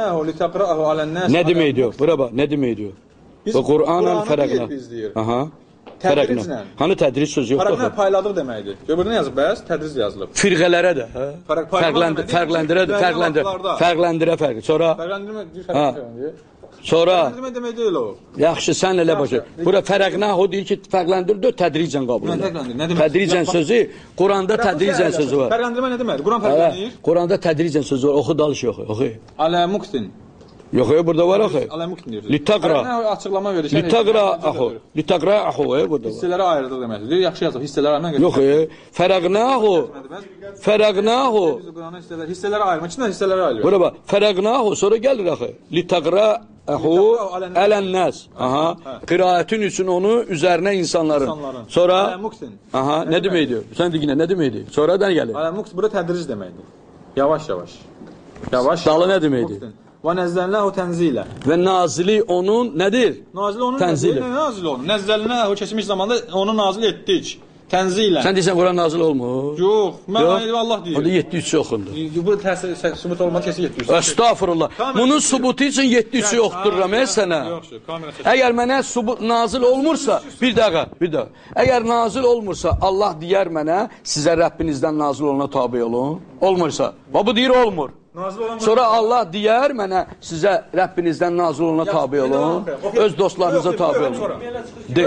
Nə deməkdir o? Bura bax, nə deməkdir o? Və Qur'anən fərəqnə. Aha. Fərəqnə. Hani tədric sözü yoxdur? Fərəqnə payladıq deməkdir. Burada nə yazıb bəs? Tədric yazılıb. Firqələrə də, hə? Fərqləndir, fərqləndirə, fərqləndir. Fərqləndirə fərqi. Sonra Fərqləndirmə fərqləndir. Sonra Fərqləndirmə demək deyil o. yaxşı sən elə başa. Bura fərəqnə o deyir ki, fərqləndir, tədricən qəbul edir. Tədricən sözü Quranda tədricən sözü var. Fərqləndirmə nə deməkdir? Quran fərqləndir. Quranda tədricən sözü var. Oxu dalış yox, oxu. Alə muktin. Yox, burada var oxu. Alə muktin deyir. Litaqra. Açıqlama verir. Litaqra axu. Litaqra axu burada var. Hissələrə ayırdıq deməkdir. Yaxşı yazıb hissələrə mən Yox, fərəqnahu. Fərəqnahu. Qurana hissələr, hissələrə ayırmaq. İçindən hissələrə ayırıyor. Bura bax. Fərəqnahu sonra gəlir axı. Litaqra Əhu ələn-nəs. Aha. Qiraətin üçün onu üzərinə insanların. Sonra aha, nə deməkdir? Sən deyinə nə deməkdir? Sonradan gəlir. Alə-muqt burada tədric deməkdir. Yavaş-yavaş. Yavaş. Dalı nə deməkdir? Və nəzzəlnəhu tənzilə. Və nazili onun nədir? Nazil onun Tənzil. Nə nazil onun? Nəzzəlnəhu keçmiş zamanda onu nazil etdik. Tənzillə. Sən deyirsən Quran nazil olmur? Yox, mən Allah deyir. O da yeddi üç yoxundur. Bu təsir sübut olmadı kesin yeddi üç. Estağfurullah. Bunun subutu üçün yeddi üç yoxdur mən sənə. Əgər mənə subut nazil olmursa, bir dəqiqə, bir dəqiqə. Əgər nazil olmursa, Allah deyər mənə, sizə Rəbbinizdən nazil olana tabi olun. Olmursa, bu deyir olmur. Sonra Allah deyər mənə, sizə Rəbbinizdən nazil olana tabi olun, öz dostlarınıza tabi olun. De,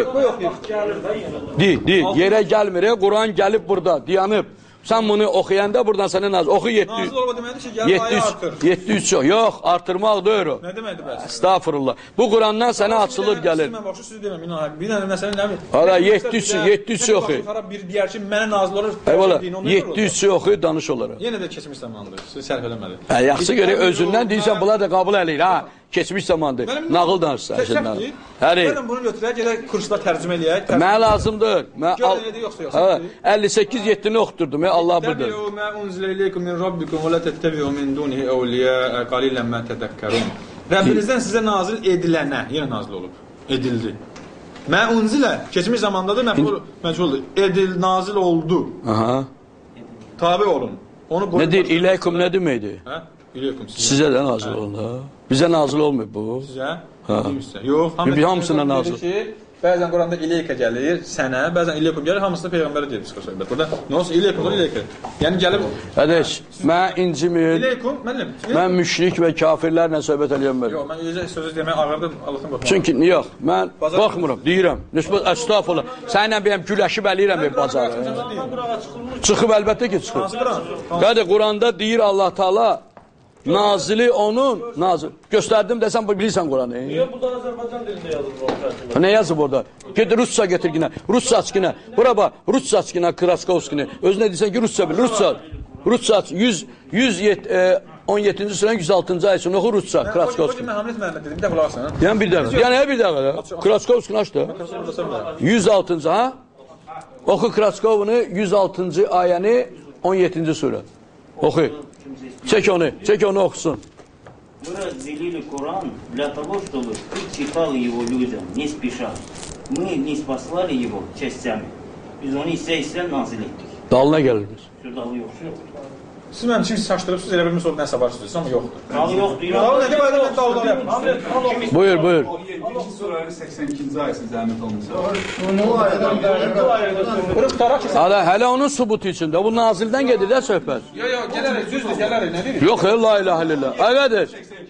de, de, yerə gəlmir, Quran gəlib burada, dayanıb. Sən bunu oxuyanda buradan sənə nazil, oxu yeddi üç yox, yox, artırmaq deyir o. Nə deməkdir bəs? Estağfurullah. Bu Qurandan sənə açılır gəlir. Mən baxşı siz deməm, inan haqqı. Bir dənə məsələn nə bilir? Hala yeddi üç oxu. Bir deyər ki, mənə nazil olur. Eyvallah, yeddi üç oxu danış olaraq. Yenə də keçmiş zamandır, siz sərf eləməli. Hə, yaxşı görək, özündən deyirsən, bunlar da qəbul eləyir, ha? Keçmiş zamandır. Nağıl danışsa. Həri. Gəlin bunu götürək, gələk kursda tərcümə eləyək. Mənə lazımdır. əlli səkkiz yeddini oxuturdum, Allah budur. Təbi'u mə unzilə ileykum min rabbikum və lə təttəbi'u min dunihi əvliyə qalilən mə tədəkkərun. Rəbbinizdən sizə nazil edilənə, yenə nazil olub, edildi. Mə unzilə, keçmiş zamandadır, məfuldur. Edil, nazil oldu. Aha. Tabi olun. Nə deyir, iləykum nə deməkdir? Hə? İləykum sizə. Sizə də nazil olun, ha? Bizə nazil olmuyor bu. Sizə? Hə. Yox, hamısına nazil. Bəzən Quranda ileyka gəlir, sənə, bəzən ileykum gəlir, hamısını Peyğəmbərə deyir çıxır söhbət. Burada nə olsa ileykum, ileyka. Yəni gəlib... Qardaş, mən incimir. İleykum, mənim. Mən müşrik və kafirlərlə söhbət eləyəməm. Yox, mən yüzə sözü demək ağırdır, Allah'ın baxmam. Çünki, yox, mən baxmıram, deyirəm. Nisbət, əstağfurullah. Sənlə bəyəm güləşib ələyirəm bir bazarı. Çıxıb əlbəttə ki, çıxıb. Qardaş, Quranda deyir Allah Taala, nazili onun, nazil. Göstərdim desəm, bilirsən Quranı. Niyə burada Azərbaycan dilində yazılır? Ne yazıb orada? Get Rusça getir yine. Rusça aç yine. Bura bak. Rusça aç yine. Kraskovskini. Özüne deyirsən ki Rusça bil. Rusça. Rusça aç. yüz, yüz on yeddinci sürən yüz altıncı ay sonra oxu Rusça. Kraskovskini. Mən Hamlet Məhəmməd dedim, bir də qulaq asın. Yəni bir dəqiqə. Yəni bir dəqiqə. Kraskovskini aç da. yüz altıncı ha? Oxu Kraskovunu yüz altıncı ayəni on yeddinci surə. Oxu. Çek onu. Çek onu oxusun. Мы разделили Коран для того, чтобы ты читал его людям, не спеша. Мы не спаслали его частями. Biz onu ise ise nazil ettik. Dalına gəliriz. Şurada yok. Siz mənim kimi çaşdırıbsınız, elə bilmiş olub nəsə başlayırsınız, amma yoxdur. Dal yoxdur. Dal nə qədər mən daldan yapmışım. Buyur, buyur. yedinci surənin səksən ikinci ayəsini zəhmət olmuşsa. Hələ, hələ onun subutu içində. Bu nazildən gedir də söhbət. Yox, yox, gələrik, düzdür, gələrik, nə deyirik? Yox, la ilahe illallah. Əqədir.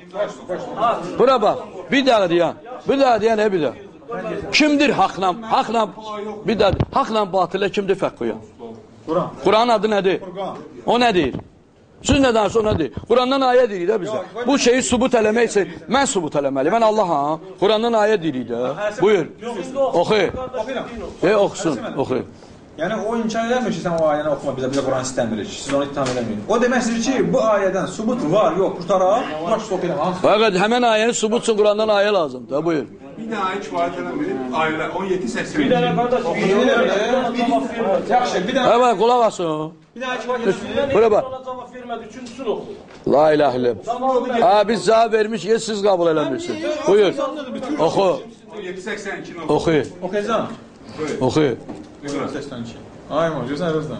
Bura bax, bir dəqiqə deyən. Bir dəqiqə deyən, bir dəqiqə. Kimdir haqla, haqla, bir dəqiqə, haqla batilə kimdir fərq qoyan? Quran. Quranın adı nədir? O nə deyir? Siz nə dansı, o nə deyir? Qurandan ayə deyirik də bizə. Bu şeyi subut eləmək üçün, mən subut eləməli, mən Allaham. Qurandan ayə deyirik də. Buyur, oxu. E, oxusun, oxu. Yəni, o imkan eləmir ki, sən o ayəni oxuma bizə, bizə Quran istəmirik ki, siz onu ittiham eləməyin. O deməkdir ki, bu ayədən subut var, yox, qurtaraq, baş soq eləmə. Fəqət həmən ayəni subut üçün Qurandan ayə lazımdır, buyur. Bir dənə ayə kifayət eləmir, ayələr on yeddi səksən iki. Bir dənə qardaş, bir dənə Yaxşı, bir dənə... Əvvəl, qulaq asın. Bir dənə kifayət eləmir. Bura bax. cavab vermədi, üçüncüsünü oxu. La ilahe illallah. Ha, biz cavab vermişik, siz qəbul eləmirsiniz. Buyur, oxu. on yeddi səksən iki. Oxu. Oxuyacaq. Oxu. səksən iki. Ay mı, görsən rəzdən.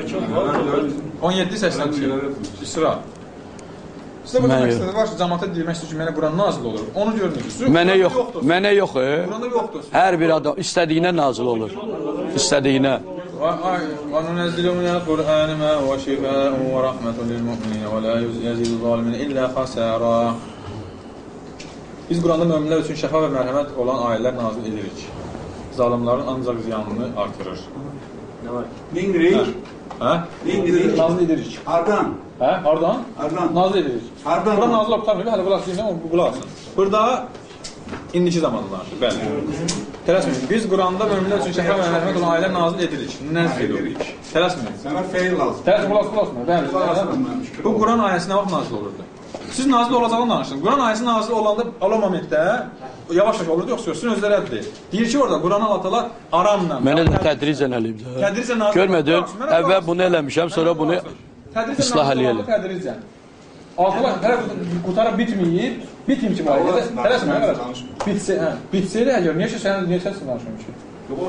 on yeddi səksən iki. İsra. Sizə bu demək istədir, var ki, cəmaata deyilmək istəyir ki, mənə Quran nazil olur. Onu görmürsünüz. Mənə yox, mənə yox. Quranda yoxdur. Hər bir adam istədiyinə nazil olur. İstədiyinə. وَنُنَزِّلُ مِنَ الْقُرْآنِ مَا هُوَ شِفَاءٌ وَرَحْمَةٌ لِلْمُؤْمِنِينَ وَلَا يَزِيدُ الظَّالِمِينَ إِلَّا خَسَارًا. Biz Quranda möminlər üçün şəfa və mərhəmət olan ayələr nazil edirik. Zalimların ancaq ziyanını artırır. Dindirik. Hə? Dindirik. Nazil edirik. Hardan? Hə? Hardan? Hardan? Nazil edirik. Hardan? Quran nazil olub tutamıyor, hələ qulaq deyilmə, bu qulaq alsın. Burada indiki zamanlardır, bəli. Tələsməyin, biz Quranda möminlər üçün şəfa və mərhəmət olan ayələr nazil edirik. Nəzil edirik. Tələsməyin. Sənə feil lazım. Tələsməyin, qulaq olsun, bəli. Bu Quran ayəsi nə vaxt nazil olurdu? Siz nazil olacağını danışdınız. Quran ayəsi nazil olanda, o momentdə yavaş-yavaş olurdu, yoxsa yox, sizin özlərədir. Deyir ki, orada Quran Allah-Taala aramla. Mənə də tədricən eləyib. Tədricən nazil. Görmədin? Əvvəl bunu eləmişəm, sonra bunu islah eləyəlim. Tədricən. Altılar hələ qutarıb bitməyib, bitim ki var. Tələsmə, nə qədər? Bitsə, hə. Bitsəydi əgər, niyə ki, sən niyə səsin danışmıyorsun ki?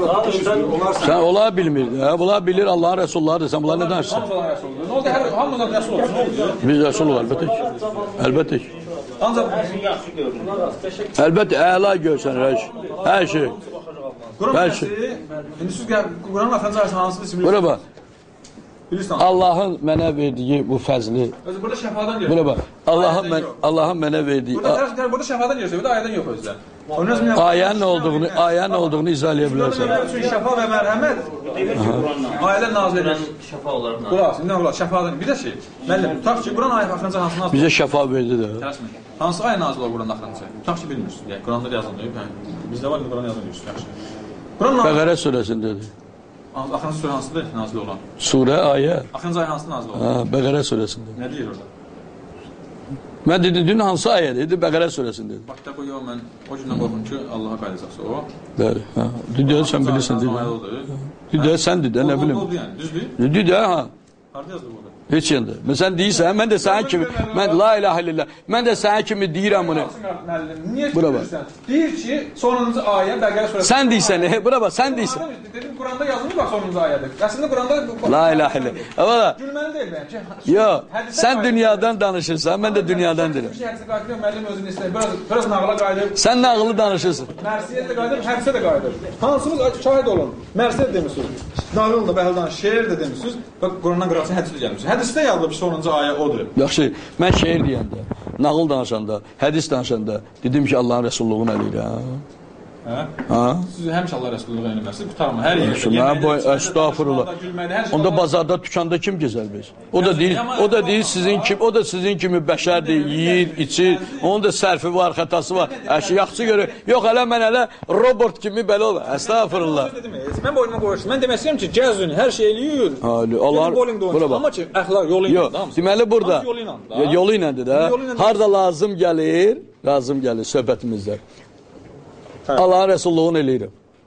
Sən ola bilmirdi, hə? Bunlar bilir Allahın rəsullarıdır, sən bunlar nə danışsan? Hamımız olan rəsuldur. Nə oldu? Hər hamımızdan rəsul olsun, nə oldu? Biz rəsul ol, əlbəttə ki. Əlbəttə ki. Ancaq yaxşı görürəm. Əlbəttə, əla görsən, hər şey. Quran ayəsi, indi siz Quranın axırıncı ayəsini hansıdır siz Bura bax. bilirsiniz? Allahın mənə verdiyi bu fəzli. Özü burada şəfadan gəlir. Bura bax. Allahın mən Allahın mənə verdiyi Burada tərəf tərəf burada şəfadan gəlirsə, bir də ayədən yox özdə. ayənin nə olduğunu, ayənin nə olduğunu izah edə bilərsən. Bunlar üçün şəfa və mərhəmət ayələr nazil edir. Şəfa olaraq. Qulaq, indi qulaq, şəfadan bir də şey. Müəllim, tutaq ki, Quran ayəsi axırıncı hansı nazil? Bizə şəfa verdi də. Tələsməyin. Hansı ayə nazil olur Quranın axırıncı? Tutaq ki, bilmirsiniz. Yəni Quranda yazılır, hə. Bizdə var, Quran yazılır, yaxşı. Quran nazil. Bəqərə surəsindədir. Axırıncı surə hansıdır nazil olan? Surə, ayə. Axırıncı ayə hansı nazil olan? Ha, Bəqərə surəsində. Nə deyir orada? Mən dedim, dün hansı ayədir? Dedi, Bəqərə surəsindədir. Bax, da bu yox, mən o gündən qorxum ki, Allaha qayıdacaqsa o. Bəli, ha. Düdü, sən bilirsən, düdü. Düdü, sən düdü, nə bilim. Oldu yəni, düzdür? Düdü, ha. Harada yazılır burada? Heç yerdə. Sən deyirsən, mən də sənin kimi, mən la ilahe illallah, mən də sənin kimi deyirəm bunu. Niyə Bura bax. bilirsən? Deyir ki, sonuncu ayə Bəqərə surəsi. Sən deyirsən, bura bax, sən deyirsən. Dedim, Quranda yazılır bax sonuncu ayədir. Əslində Quranda... La ilahe illallah. Valla. Gülməli deyil bəyəm. Yox, sən dünyadan danışırsan, mən də dünyadan deyirəm. Bir şey hədisi qayıdır, müəllim özünü istəyir. Biraz, biraz nağıla qayıdır. Sən nağılı danışırsın. Mərsiyyət də qayıdır, hədsə də qayıdır. Hansımız şahid olun. Mərsiyyət demişsiniz. Nağıl da bəhəldən şeir də demişsiniz. Bax, Qurandan qıraqsın, hədisi də gəlmişsiniz. Hədisdə yazılır ki, sonuncu ayə odur. Yaxşı, mən şeir deyəndə, nağıl danışanda, hədis danışanda dedim ki, Allahın rəsulluğunu eləyirəm. Hə? Ha? Siz həmişə Allah rəsulluğu eləməsi qutarma. Hər yerdə. Mən bu estağfurullah. Onda bazarda, dükkanda kim gezər biz? O da deyil, o da deyil sizin kimi, o da sizin kimi bəşərdir, yeyir, içir. Onun da sərfi var, xətası var. Əşi yaxşı görür. Yox, hələ mən hələ robot kimi belə olur. Estağfurullah. Mən boynuma qoyursun. Mən demək istəyirəm ki, gəzün, hər şey eləyir. Allah, bura bax. Amma ki, əxlaq yolu ilə. Yox, deməli burada yolu iləndir də. Harda lazım gəlir, lazım gəlir söhbətimizdə. Allahın rəsulluğunu eləyirəm.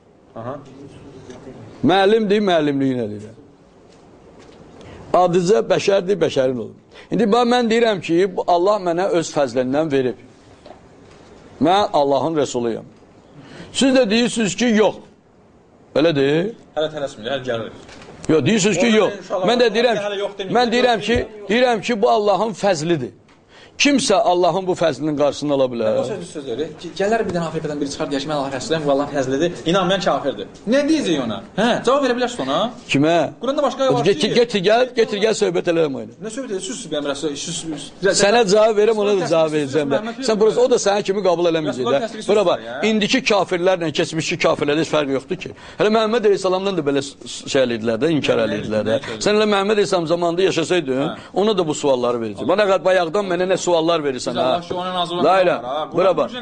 Müəllimdir, müəllimliyin eləyirəm. Adicə bəşərdir, bəşərin olur. İndi mən deyirəm ki, Allah mənə öz fəzlindən verib. Mən Allahın rəsuluyam. Siz də deyirsiniz ki, yox. Belədir. Hələ tələsmir, hələ gəlir. Yox, deyirsiniz ki, yox. Mən də deyirəm, mən deyirəm ki, deyirəm ki, bu Allahın fəzlidir. Kimsə Allahın bu fəzlinin qarşısını ala bilər. O sözü söz verir. Gələr bir dənə Afrikadan biri çıxar deyək ki, mən Allah rəsuləm, Allahın fəzlidir. İnanmayan kafirdir. Nə deyəcək ona? Hə, cavab verə bilərsən ona? Kimə? Quranda başqa var ki. Getir, getir, gəl, getir, gəl söhbət eləmə ilə. Nə söhbət edir? Sus, mən rəsul, sənə cavab verəm, ona da cavab verəcəm də. Sən burası, o da sənin kimi qəbul eləməyəcək də. Bura bax, indiki kafirlərlə keçmişki kafirlərdə heç fərq yoxdur ki. Hələ Məhəmməd Əleyhissalamdan da belə şey elədilər də, inkar elədilər də. Sən elə Məhəmməd Əleyhissalam zamanında yaşasaydın, ona da bu sualları verəcək. Bana bayaqdan mənə nə suallar verirsən, ha? La ilə, bura bax.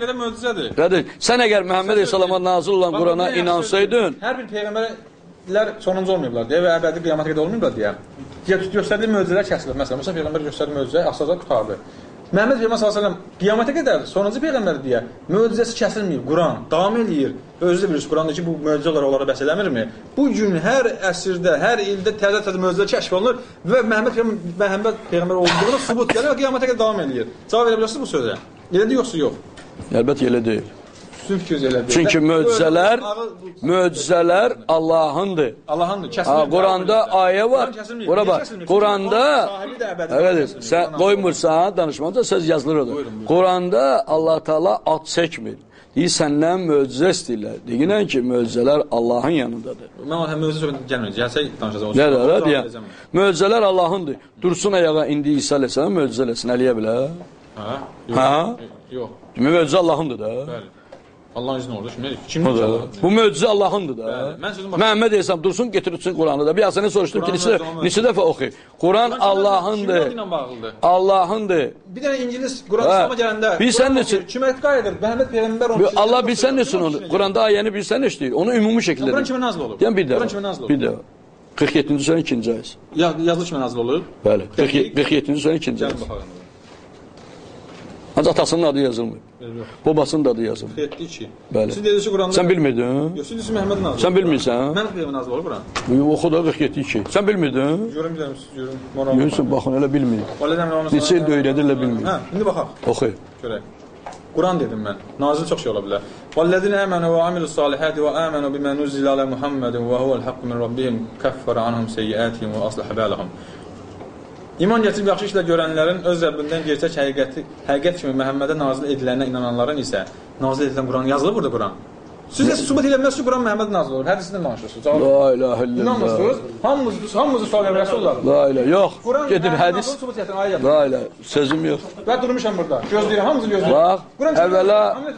Sən əgər Məhəmməd Əleyhissalama nazil olan Qurana inansaydın, hər bir peyğəmbərlər sonuncu olmayıblar deyə və əbədi qiyamata qədər olmayıblar deyə. Göstərdiyi möcüzələr kəsilir. Məsələn, Musa peyğəmbər göstərdiyi möcüzə asacaq qutardı. Məhəmməd peyğəmbər sallallahu əleyhi və səlləm qiyamata qədər sonuncu peyğəmbər deyə möcüzəsi kəsilməyib. Quran davam eləyir. Özü də bilirsiniz, Quranda ki, bu möcüzə olaraq onlara bəs eləmirmi? Bu gün hər əsrdə, hər ildə təzə-təzə möcüzə kəşf olunur və Məhəmməd peyğəmbər, Məhəmməd peyğəmbər olduğunu sübut gəlir və qiyamata qədər davam eləyir. Cavab verə bilirsiniz bu sözə? Elədir yoxsa yox? Əlbəttə elə deyil. Elədir. Çünki möcüzələr, möcüzələr Allahındır. Allahındır, kəsilmir. Quranda ayə var. Bura bax, Quranda, evet, sən qoymursan, danışmanda söz yazılır odur. Quranda Allah Taala ad çəkmir. Deyir, səndən möcüzə istəyirlər. Deyinən ki, möcüzələr Allahın yanındadır. Mən o möcüzə söhbətə gəlmir. Gəlsək danışacağıq. Nədir, deyəm. Möcüzələr Allahındır. Dursun ayağa indi İsa əleyhissalam möcüzə eləsin, eləyə bilər. Hə? Hə? Yox. Demək möcüzə Allahındır da. Bəli. Allahın izni orada. Şimdi kimin da? Bu möcüzə Allahındır da. Məhəmməd Əleyhissalam dursun, getirsin Quranı da. Bir sənə soruşdum ki, neçə neçə dəfə oxu. Quran Allahındır. Allahındır. Bir dənə ingilis Quran İslam'a gələndə bilsən neçə kimə etiqad edir? Məhəmməd peyğəmbər onu. Allah bilsən neçə onu. Quranda ayəni bilsən neçə deyir. Onu ümumi şəkildə. Quran kimə nazil olub? Deyəm bir də. Quran kimə nazil olub? Bir də. qırx yeddinci sənə ikinci ayəsi. Yazılı kimə nazil olub? Bəli. qırx yeddinci sənə ikinci ayəsi. Ancaq atasının adı yazılmır. Babasının da adı yazılmır. qırx yeddi iki. Bəli. Siz dediniz ki, Quranda... Sən bilmirdin? Yox, siz dediniz ki, Məhəmməd nazil. Sən bilmirsən? Mən peyğəmbər nazil olub Quran. Oxu da qırx yeddi iki. Sən bilmirdin? Görüm bilirəm, siz görün. Moral. Görürsün, baxın, elə bilmir. Neçə ildə öyrədirlə bilmir. Hə, indi baxaq. Oxu. Görək. Quran dedim mən. Nazil çox şey ola bilər. وَالَّذِينَ آمَنُوا وَعَمِلُوا الصَّالِحَاتِ وَآمَنُوا بِمَا نُزِّلَ عَلَى مُحَمَّدٍ وَهُوَ الْحَقُّ مِنْ رَبِّهِمْ كَفَّرَ عَنْهُمْ سَيِّئَاتِهِمْ وَأَصْلَحَ بَالَهُمْ. İman gətirib yaxşı işlə görənlərin öz Rəbbindən gerçək həqiqəti, həqiqət kimi Məhəmmədə nazil edilənə inananların isə nazil edilən Quran yazılır burada Quran. Siz də sübut eləməz ki, Quran Məhəmməd nazil olur. Hədisindən danışırsınız. La ilahə illallah. İnanmırsınız? Hamımız, hamımızı sual verəsi olar. La ilahə, yox. Gedir hədis. La ilahə, sözüm yox. Ben durmuşam burada. Gözləyirəm, hamımızı gözləyirəm. Bax, əvvəla,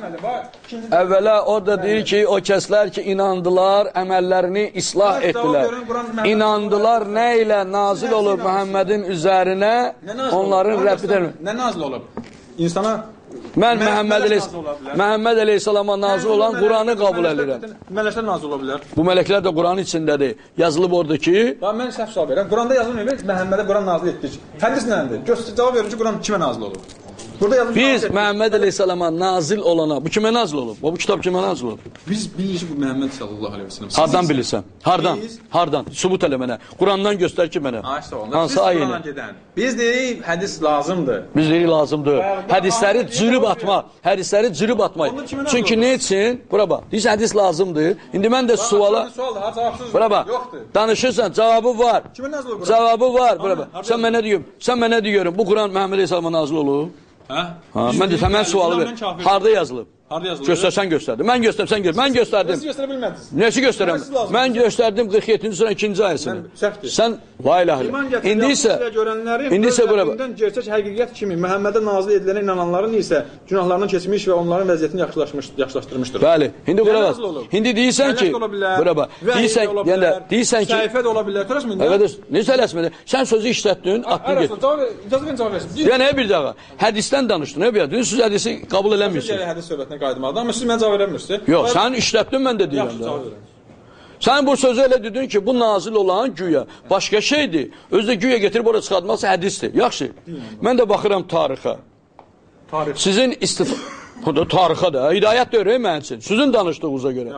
əvvəla orada deyir ki, o kəslər ki, inandılar, əməllərini islah etdilər. İnandılar nə ilə nazil olub Məhəmmədin üzərinə, onların Rəbbidir. Nə nazil olub? İnsana Mən Məhəmməd Məhəmməd Əleyhissalama nazil olan Quranı qəbul edirəm. Mələklər nazil ola bilər. Bu mələklər də Quranın içindədir. Yazılıb orada ki, mən səhv sual verirəm. Quranda yazılmır, Məhəmmədə Quran nazil etdik. Hədis nədir? Göstər cavab verin ki, Quran kimə nazil olub? Burada yazılmış. Biz Məhəmməd Əleyhissalama nazil olana, bu kimə nazil olub? Bu kitab kimə nazil olub? Biz bilirik ki, bu Məhəmməd sallallahu əleyhi və səlləm. Hardan bilirsən? Hardan? Hardan? Sübut elə mənə. Qurandan göstər ki mənə. Hansı ayəni? Biz deyirik, hədis lazımdır. Biz deyirik lazımdır. Hədisləri cırıb atma. Hədisləri cırıb atmayın. Çünki nə üçün? Bura bax. Deyirsən hədis lazımdır. İndi mən də suala Bura bax. Danışırsan, cavabı var. Kimə nazil olub? Cavabı var. Bura bax. Sən mənə deyirəm. Sən mənə deyirəm. Bu Quran Məhəmməd Əleyhissalama nazil olub. Hə? Ha, mən də mən sualı ver. Harda yazılıb? Harda yazılıb? Göstərsən göstərdim. Mən göstərdim, sən gör. Mən göstərdim. Siz göstərə bilmədiniz. Nəsi göstərəm? Mən göstərdim qırx yeddinci sura ikinci ayəsini. Sən la ilahə illallah. İndi isə indi isə bura bax. Gerçək həqiqət kimi Məhəmmədə nazil edilənə inananların isə günahlarından keçmiş və onların vəziyyətini yaxşılaşmış, yaxşılaşdırmışdır. Bəli. İndi bura bax. İndi deyirsən ki, bura bax. Deyirsən, yəni deyirsən ki, səhifə də ola bilər. Törəsmə. Evet, necə eləsmədə? Sən sözü işlətdin, atdın get. İcazə verin cavab versin. Yəni bir dəqiqə. Hədisdən danışdın, nə bir? Siz hədisi qəbul eləmirsiniz. Gəl hədis söhbətinə qayıtmalıdır, amma siz mənə cavab vermirsiniz. Yox, sən işlətdin, mən də deyirəm də. Sən bu sözü elə dedin ki, bu nazil olan güya başqa şeydir. Özü də güya getirib oraya çıxartması hədisdir. Yaxşı. Mən də baxıram tarixə. Tarix. Sizin istifa... Bu da tarixə də, hidayət də öyrək mənim üçün. Sizin danışdığınıza görə.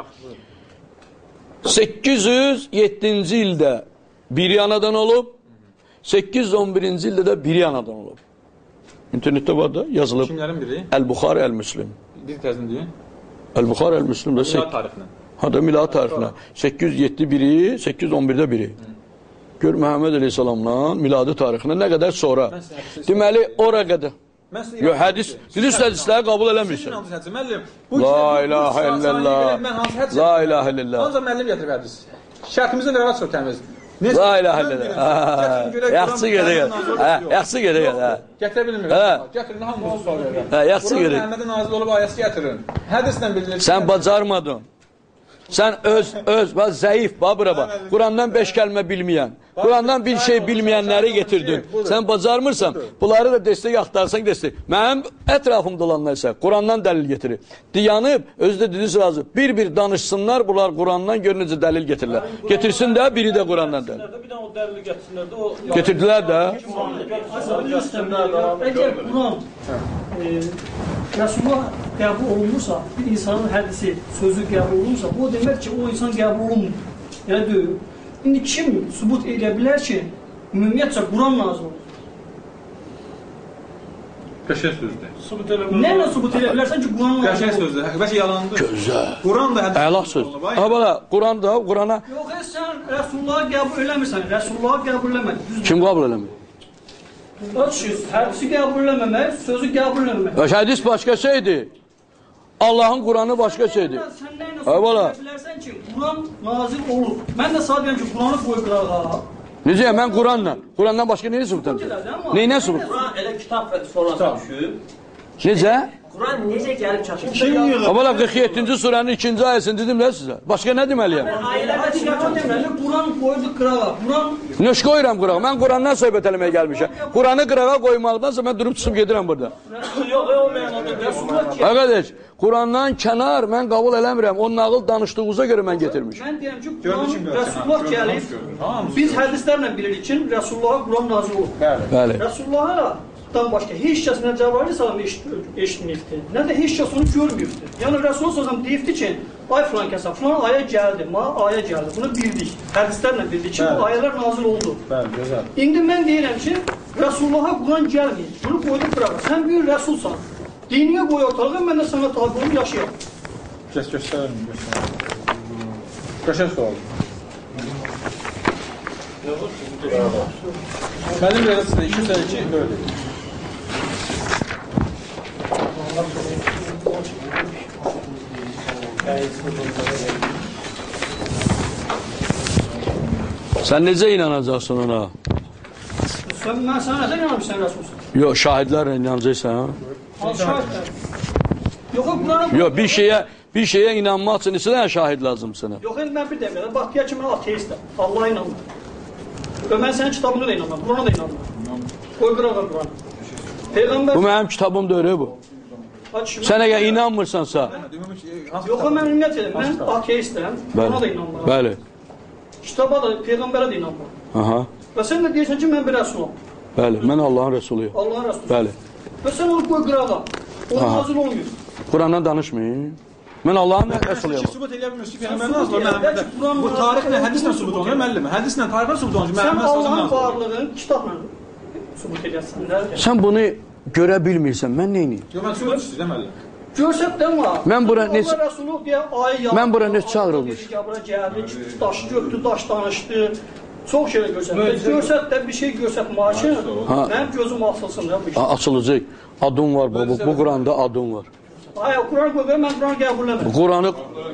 səkkiz yüz yeddinci ildə biri anadan olub, səkkiz yüz on birinci ildə də biri anadan olub. İnternetdə var da, yazılıb. Kimlərin biri? Əl-Buxari, Əl-Müslim. Bir təzini deyin. Əl-Buxari, Əl-Müslim də milad tarixinə. Ha da milad tarixinə. səkkiz yüz yeddi biri, səkkiz yüz on birdə biri. Gör Məhəmməd Aleyhisselamla miladi tarixində nə qədər sonra. Deməli, ora qədər. Yox, hədis, diliz hədisləri qəbul eləmirsən. La ilahə illallah. La ilahə illallah. Ancaq müəllim gətirib hədis. Şərtimizin rəvat çox təmiz. La ilahə illallah. Yaxşı gedək. Yaxşı gedək. Gətirə bilmirik. Gətirin, hamımızı sual verirəm. Yaxşı gedək. Məhəmmədin nazil olub ayəsi gətirin. Hədislə bilinir. Sən bacarmadın. Sən öz, öz, bax, zəif, bax, bura bax. Qurandan beş kəlmə bilməyən, Qurandan bir şey bilməyənləri getirdin. Sən bacarmırsan, bunları da destek axtarsan destek. Mənim ətrafımda olanlar isə Qurandan dəlil getirir. Diyanıb, özü də dediniz razı. Bir-bir danışsınlar, bunlar Qurandan gör necə dəlil getirirlər. Getirsin də, biri də Qurandan dəlil. Bir də o dəlili gətirsinlər də. Getirdilər də. Əgər Quran Resulullah qəbul olunursa, bir insanın hədisi, sözü qəbul olunursa, bu demək ki, o insan qəbul olunmur. Yəni deyil. İndi kim sübut edə bilər ki, ümumiyyətcə Quran nazil olur? Qəşəng sözdür. Sübut eləmək. Nələ sübut edə bilərsən ki, Quran nazil olur? Qəşəng sözdür. Bəlkə yalandır. Gözəl. Quran da hədis. Əla söz. Ha, bala, Quran da, Qurana... Yox, sən Resulullahı qəbul eləmirsən, Resulullahı qəbul eləmək. Kim qəbul eləmir? Ölçüz, hədisi qəbul eləməmək, sözü qəbul eləməmək. Hədis başqa şeydir. Allahın Quranı başqa şeydir. Sən nə ilə sübut edə bilərsən ki, Quran nazil olur. Mən də sadəcə ki, Quranı qoy qırağa. Necə, mən Quranla, Qurandan başqa neyi sübut edim? Neyinə sübut? Quran elə kitab və sonrası düşüb. Necə? Quran necə gəlib çatır? Abala qırx yeddinci surənin ikinci ayəsini dedim də sizə. Başqa nə deməliyəm? Quran qoydu qırağa. Quran Nöş qoyuram qırağa. Mən Qurandan söhbət eləməyə gəlmişəm. Quranı qırağa qoymaqdansa mən durub çıxıb gedirəm burada. yox, o mənada Resulullah ki. Qardaş, Qurandan kənar mən qəbul eləmirəm. O nağıl danışdığınıza görə mən getirmişəm. Mən deyirəm ki, Quran Resulullah gəlib. Biz hədislərlə bilirik ki, Resulullah'a Quran nazil olur. Bəli. Resulullah'a dan başqa heç kəs nə Cəbrail salam eşitməyibdi, nə də heç kəs onu görməyibdi. Yəni Rasul sallam deyibdi ki, ay filan kəsə, filan aya gəldi, ma aya gəldi. Bunu bildik. Hədislərlə bildik ki, bu ayələr nazil oldu. Bəli, gözəl. İndi mən deyirəm ki, Resulullah'a Quran gəlməyib. Bunu qoyduq bıraqa. Sən bir Rasulsan. Diniyə qoy ortalığa, mən də sana tabi olub yaşayam. Kəs göstərin, göstərin. Qəşəng sual. Mənim belə sizə iki yüz əlli iki böyle. Sən necə inanacaqsın ona? Sən, mən sana nədən inanmışsan Rasulsan? Yox, şahidlərlə inanacaqsan. Hansı şahidlər? Yox, Qurana... Yox, bir şeyə, bir şeyə inanmaq üçün neçə dənə şahid lazım sənə? Yox, indi mən bir dəqiqə, bax, deyək ki, mən ateistəm, Allah'a inanmam. Və mən sənin kitabına da inanmam, Qurana da inanmam. Qoy qırağa Quran. Peyğəmbər... Bu mənim kitabım deyir, bu. Sən əgər inanmırsansa... Yox, mən ümumiyyət edim, mən ateistəm, Qurana da inanmam. Bəli. Kitaba da, Peyğəmbərə də inanmam. Aha. Və sən də deyirsən ki, mən bir rəsulam. Bəli, mən Allahın rəsuluyum. Allahın rəsuluyum. Bəli. Və sən onu qoy qırağa. O nazil olmuyor. Qurandan danışmayın. Mən Allahın rəsuluyum. Sübut eləyə bilmirsiniz ki, Peyğəmbər nazil olub Məhəmmədə. Bu tarixlə, hədislə sübut olunur, müəllimə. Hədislə, tarixlə sübut olunur. Sən Allahın varlığını kitabla sübut edəsən. Sən bunu görə bilmirsən, mən neyniyim? Yox, mən sübut istəyirəm, müəllim. Görsətdən var. Mən bura neç... Allah Rəsulullah deyə ayı yazdı. Mən bura neç çağırılmış. Bura gəldi, daş götürdü, daş danışdı. Çox şey görsətdi. Görsət də bir şey görsətmək üçün mənim gözüm açılsın da bu iş. Açılacaq. Adım var bu. Bu Quranda adım var. Ay, Quran qoy, mən Quranı qəbul eləmirəm. Quranı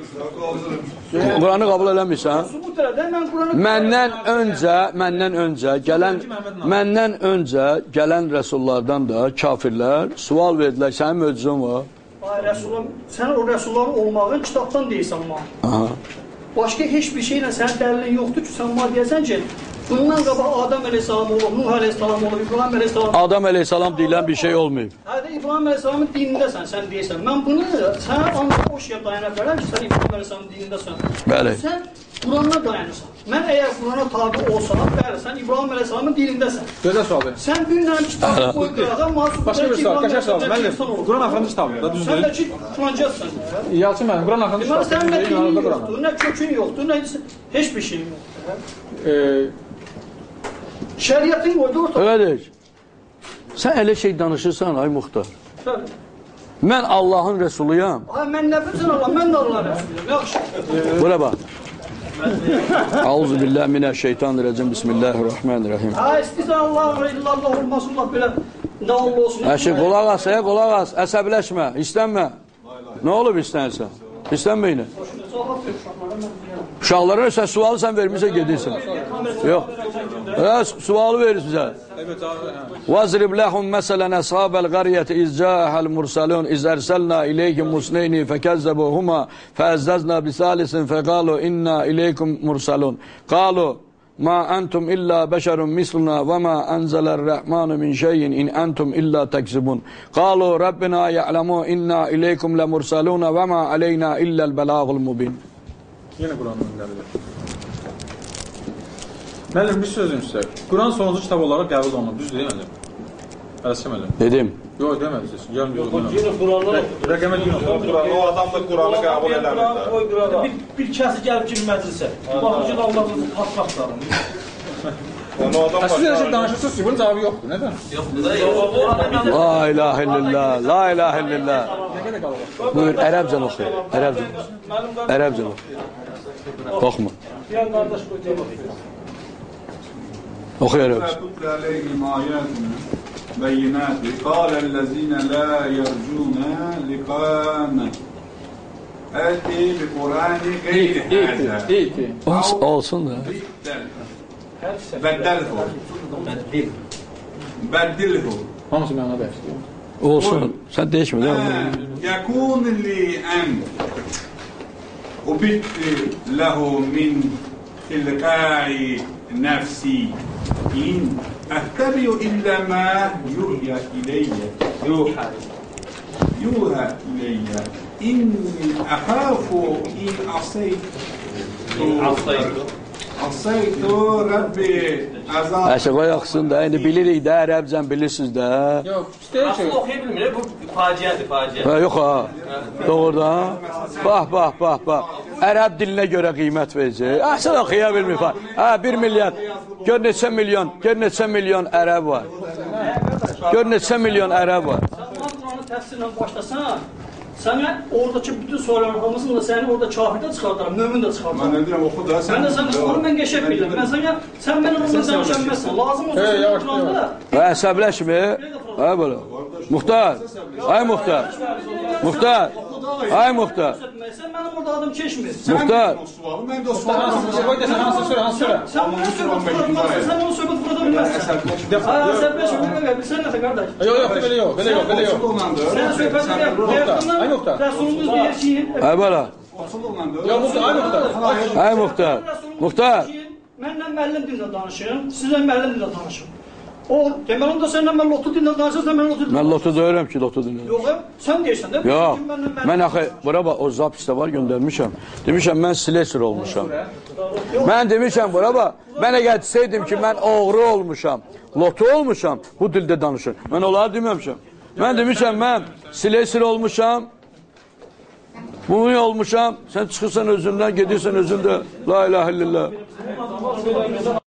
Quranı qəbul eləmirsən? Sübut elə də mən Quranı Məndən öncə, məndən öncə gələn məndən öncə gələn rəsullardan da kafirlər sual verdilər. Sənin möcüzən var? Ay Rəsulullah, sən o Rəsulların olmağın kitabdan deyirsən mənə. Aha. Başqa heç bir şeylə sənin dəlilin yoxdur ki, sən mənə deyəsən ki, bundan qabaq Adəm əleyhissalam olub, Nuh əleyhissalam olub, İbrahim əleyhissalam olub. Adam əleyhissalam deyilən bir şey olmayıb. Hədə İbrahim əleyhissalamın dinindəsən, sən deyirsən. Mən bunu sənə ancaq o şeyə dayana bilərəm ki, sən İbrahim əleyhissalamın dinindəsən. Bəli. Sən Quranına dayanırsan. Mən əgər Qurana tabi olsam, bəli, sən İbrahim əleyhissalamın dilindəsən. Gözəl sualdır. Sən bir dənə kitabı qoy qırağa, mahsus Başqa bir sual, qəşəng sual. Müəllim, Quran haqqında kitabdır da, düzdür? Sən də ki, filancasın. Yalçın müəllim, Quran haqqında Deməli, kitabdır. sənin nə dinin yoxdur, nə kökün yoxdur, nə heç bir şeyin yoxdur. Şəriətin qoydu ortada. Öylədir. Sən elə şey danışırsan, ay Muxtar. Mən Allahın rəsuluyam. Ay, mən nə bilsin Allah, mən də Allahın rəsuluyam. Yaxşı. Bura bax. Auzu billahi mineşşeytanirracim. Bismillahirrahmanirrahim. Ha istəyirsən Allah və illallah olmasın Allah belə nə Allah olsun. Əşi qulaq as, ya qulaq as. Əsəbləşmə, istənmə. Nə olub istənsən? İstənmə yine. Uşaqlara sən sualı sən vermişsən gedirsən. Yox. Ya, sualı verir bizə. وَاضْرِبْ لَهُمْ مَثَلًا أَصْحَابَ الْقَرْيَةِ إِذْ جَاءَهَا الْمُرْسَلُونَ إِذْ أَرْسَلْنَا إِلَيْهِمْ اثْنَيْنِ فَكَذَّبُوهُمَا فَعَزَّزْنَا بِثَالِثٍ فَقَالُوا إِنَّا إِلَيْكُمْ مُرْسَلُونَ قَالُوا مَا أَنْتُمْ إِلَّا بَشَرٌ مِثْلُنَا وَمَا أَنزَلَ الرَّحْمَنُ مِنْ شَيْءٍ إِنْ أَنْتُمْ إِلَّا تَكْذِبُونَ قَالُوا رَبُّنَا يَعْلَمُ إِنَّا إِلَيْكُمْ لَمُرْسَلُونَ وَمَا عَلَيْنَا إِلَّا الْبَلَاغُ الْمُبِينُ. Yine Kur'an'ın önderdir. Müəllim, bir sözüm sizə. Quran sonuncu kitab olaraq qəbul olunur. Düzdür, deyil müəllim? Ələsə müəllim. Dedim. Yox, demədiniz. Gəlin yox. Yine Kur'an'da Rəqəmə yox. O adam da Kur'an'ı qəbul eləmir. koy Kur'an'a. Bir, bir kəsi gəlib ki, məclisə. Baxın ki, Allah'ın patlatlarım. Onu adam Siz başına. necə danışırsınız ki, bunun cavabı yoxdur. Nədən? La ilahe illallah. La ilahe illallah. Buyur, Ərəbcə oxu. Ərəbcə. Ərəbcə oxu. Oxuma. Diyen kardeş koy cevap. Oxu Ərəbcə. تتلى عليهم آياتنا بينات قال الذين لا يرجون لقاءنا آتي بقرآن غير هذا Olsun, olsun da. بدله بدله Hamısı mənə dəyişdir. Olsun. Sen değişme değil mi? يكون لي أن أبت له من تلقاء نفسي إن أتبع إلا ما يوحى إلي يوحى يوحى إلي إني أخاف إن عصيت عصيت ربي عذاب. Əşə qoy oxusun da. İndi bilirik də, Ərəbcən bilirsiniz də. Yox, istəyir ki. Aslında oxuya bilmir, bu faciədir, faciə. Ha, yox ha. Doğrudan. Bax, bax, bax, bax. Ərəb dilinə görə qiymət verəcək. Əhsən oxuya bilmir. Ha, bir milyar. Gör neçə milyon, gör neçə milyon ərəb var. Gör neçə milyon ərəb var. Sən Qur'anı təfsirlə başlasan, sənə oradakı bütün soruların hamısını da səni orada kafirdə çıxardaram, mömin də Ben çıxardaram. ne diyeyim oku da sen. Mən də sənə onu mən qəşəng bilirəm. Mən sənə, sən mənə onunla danışa bilməzsən. Lazım olsa Hey, sən yavaş, Qur'anda Və əsəbləşmə. Ha, belə. Muxtar. Ay Muxtar. Muxtar. Ay Muxtar. sən mənim orada adım keçmir. Muxtar. Ben de o sualı Hansı qoy desən, hansı sürə, hansı sürə? Sən bunu söhbət qura bilməzsən, sən onu söhbət qura da bilməzsən. Ha, sən beş ömrə bilsən nəsə qardaş. Yox, yox, belə yox, belə yox, belə yox. Sən söhbət qura Ay Muxtar. Rəsulumuz deyir ki, Ay belə. Yox, Muxtar, ay Muxtar. Ay Muxtar. Muxtar. Mənlə müəllim dilində danışın, sizlə müəllim dilində danışın. O, deməli onda sənlə mən lotu dilində danışırsan, mən lotu dilində Mən lotu deyirəm ki, lotu dinlə. Yox, sən deyirsən də. Yox. Mən axı bura bax o zapisdə var göndərmişəm. Demişəm mən slesor olmuşam. Mən demişəm bura bax. Mən əgər desəydim ki, mən oğru olmuşam, lotu olmuşam, bu dildə danışın. Mən onları deməmişəm. Mən demişəm mən slesor olmuşam. Bunu olmuşam. Sən çıxırsan özündən, gedirsən özündə. La ilahe illallah.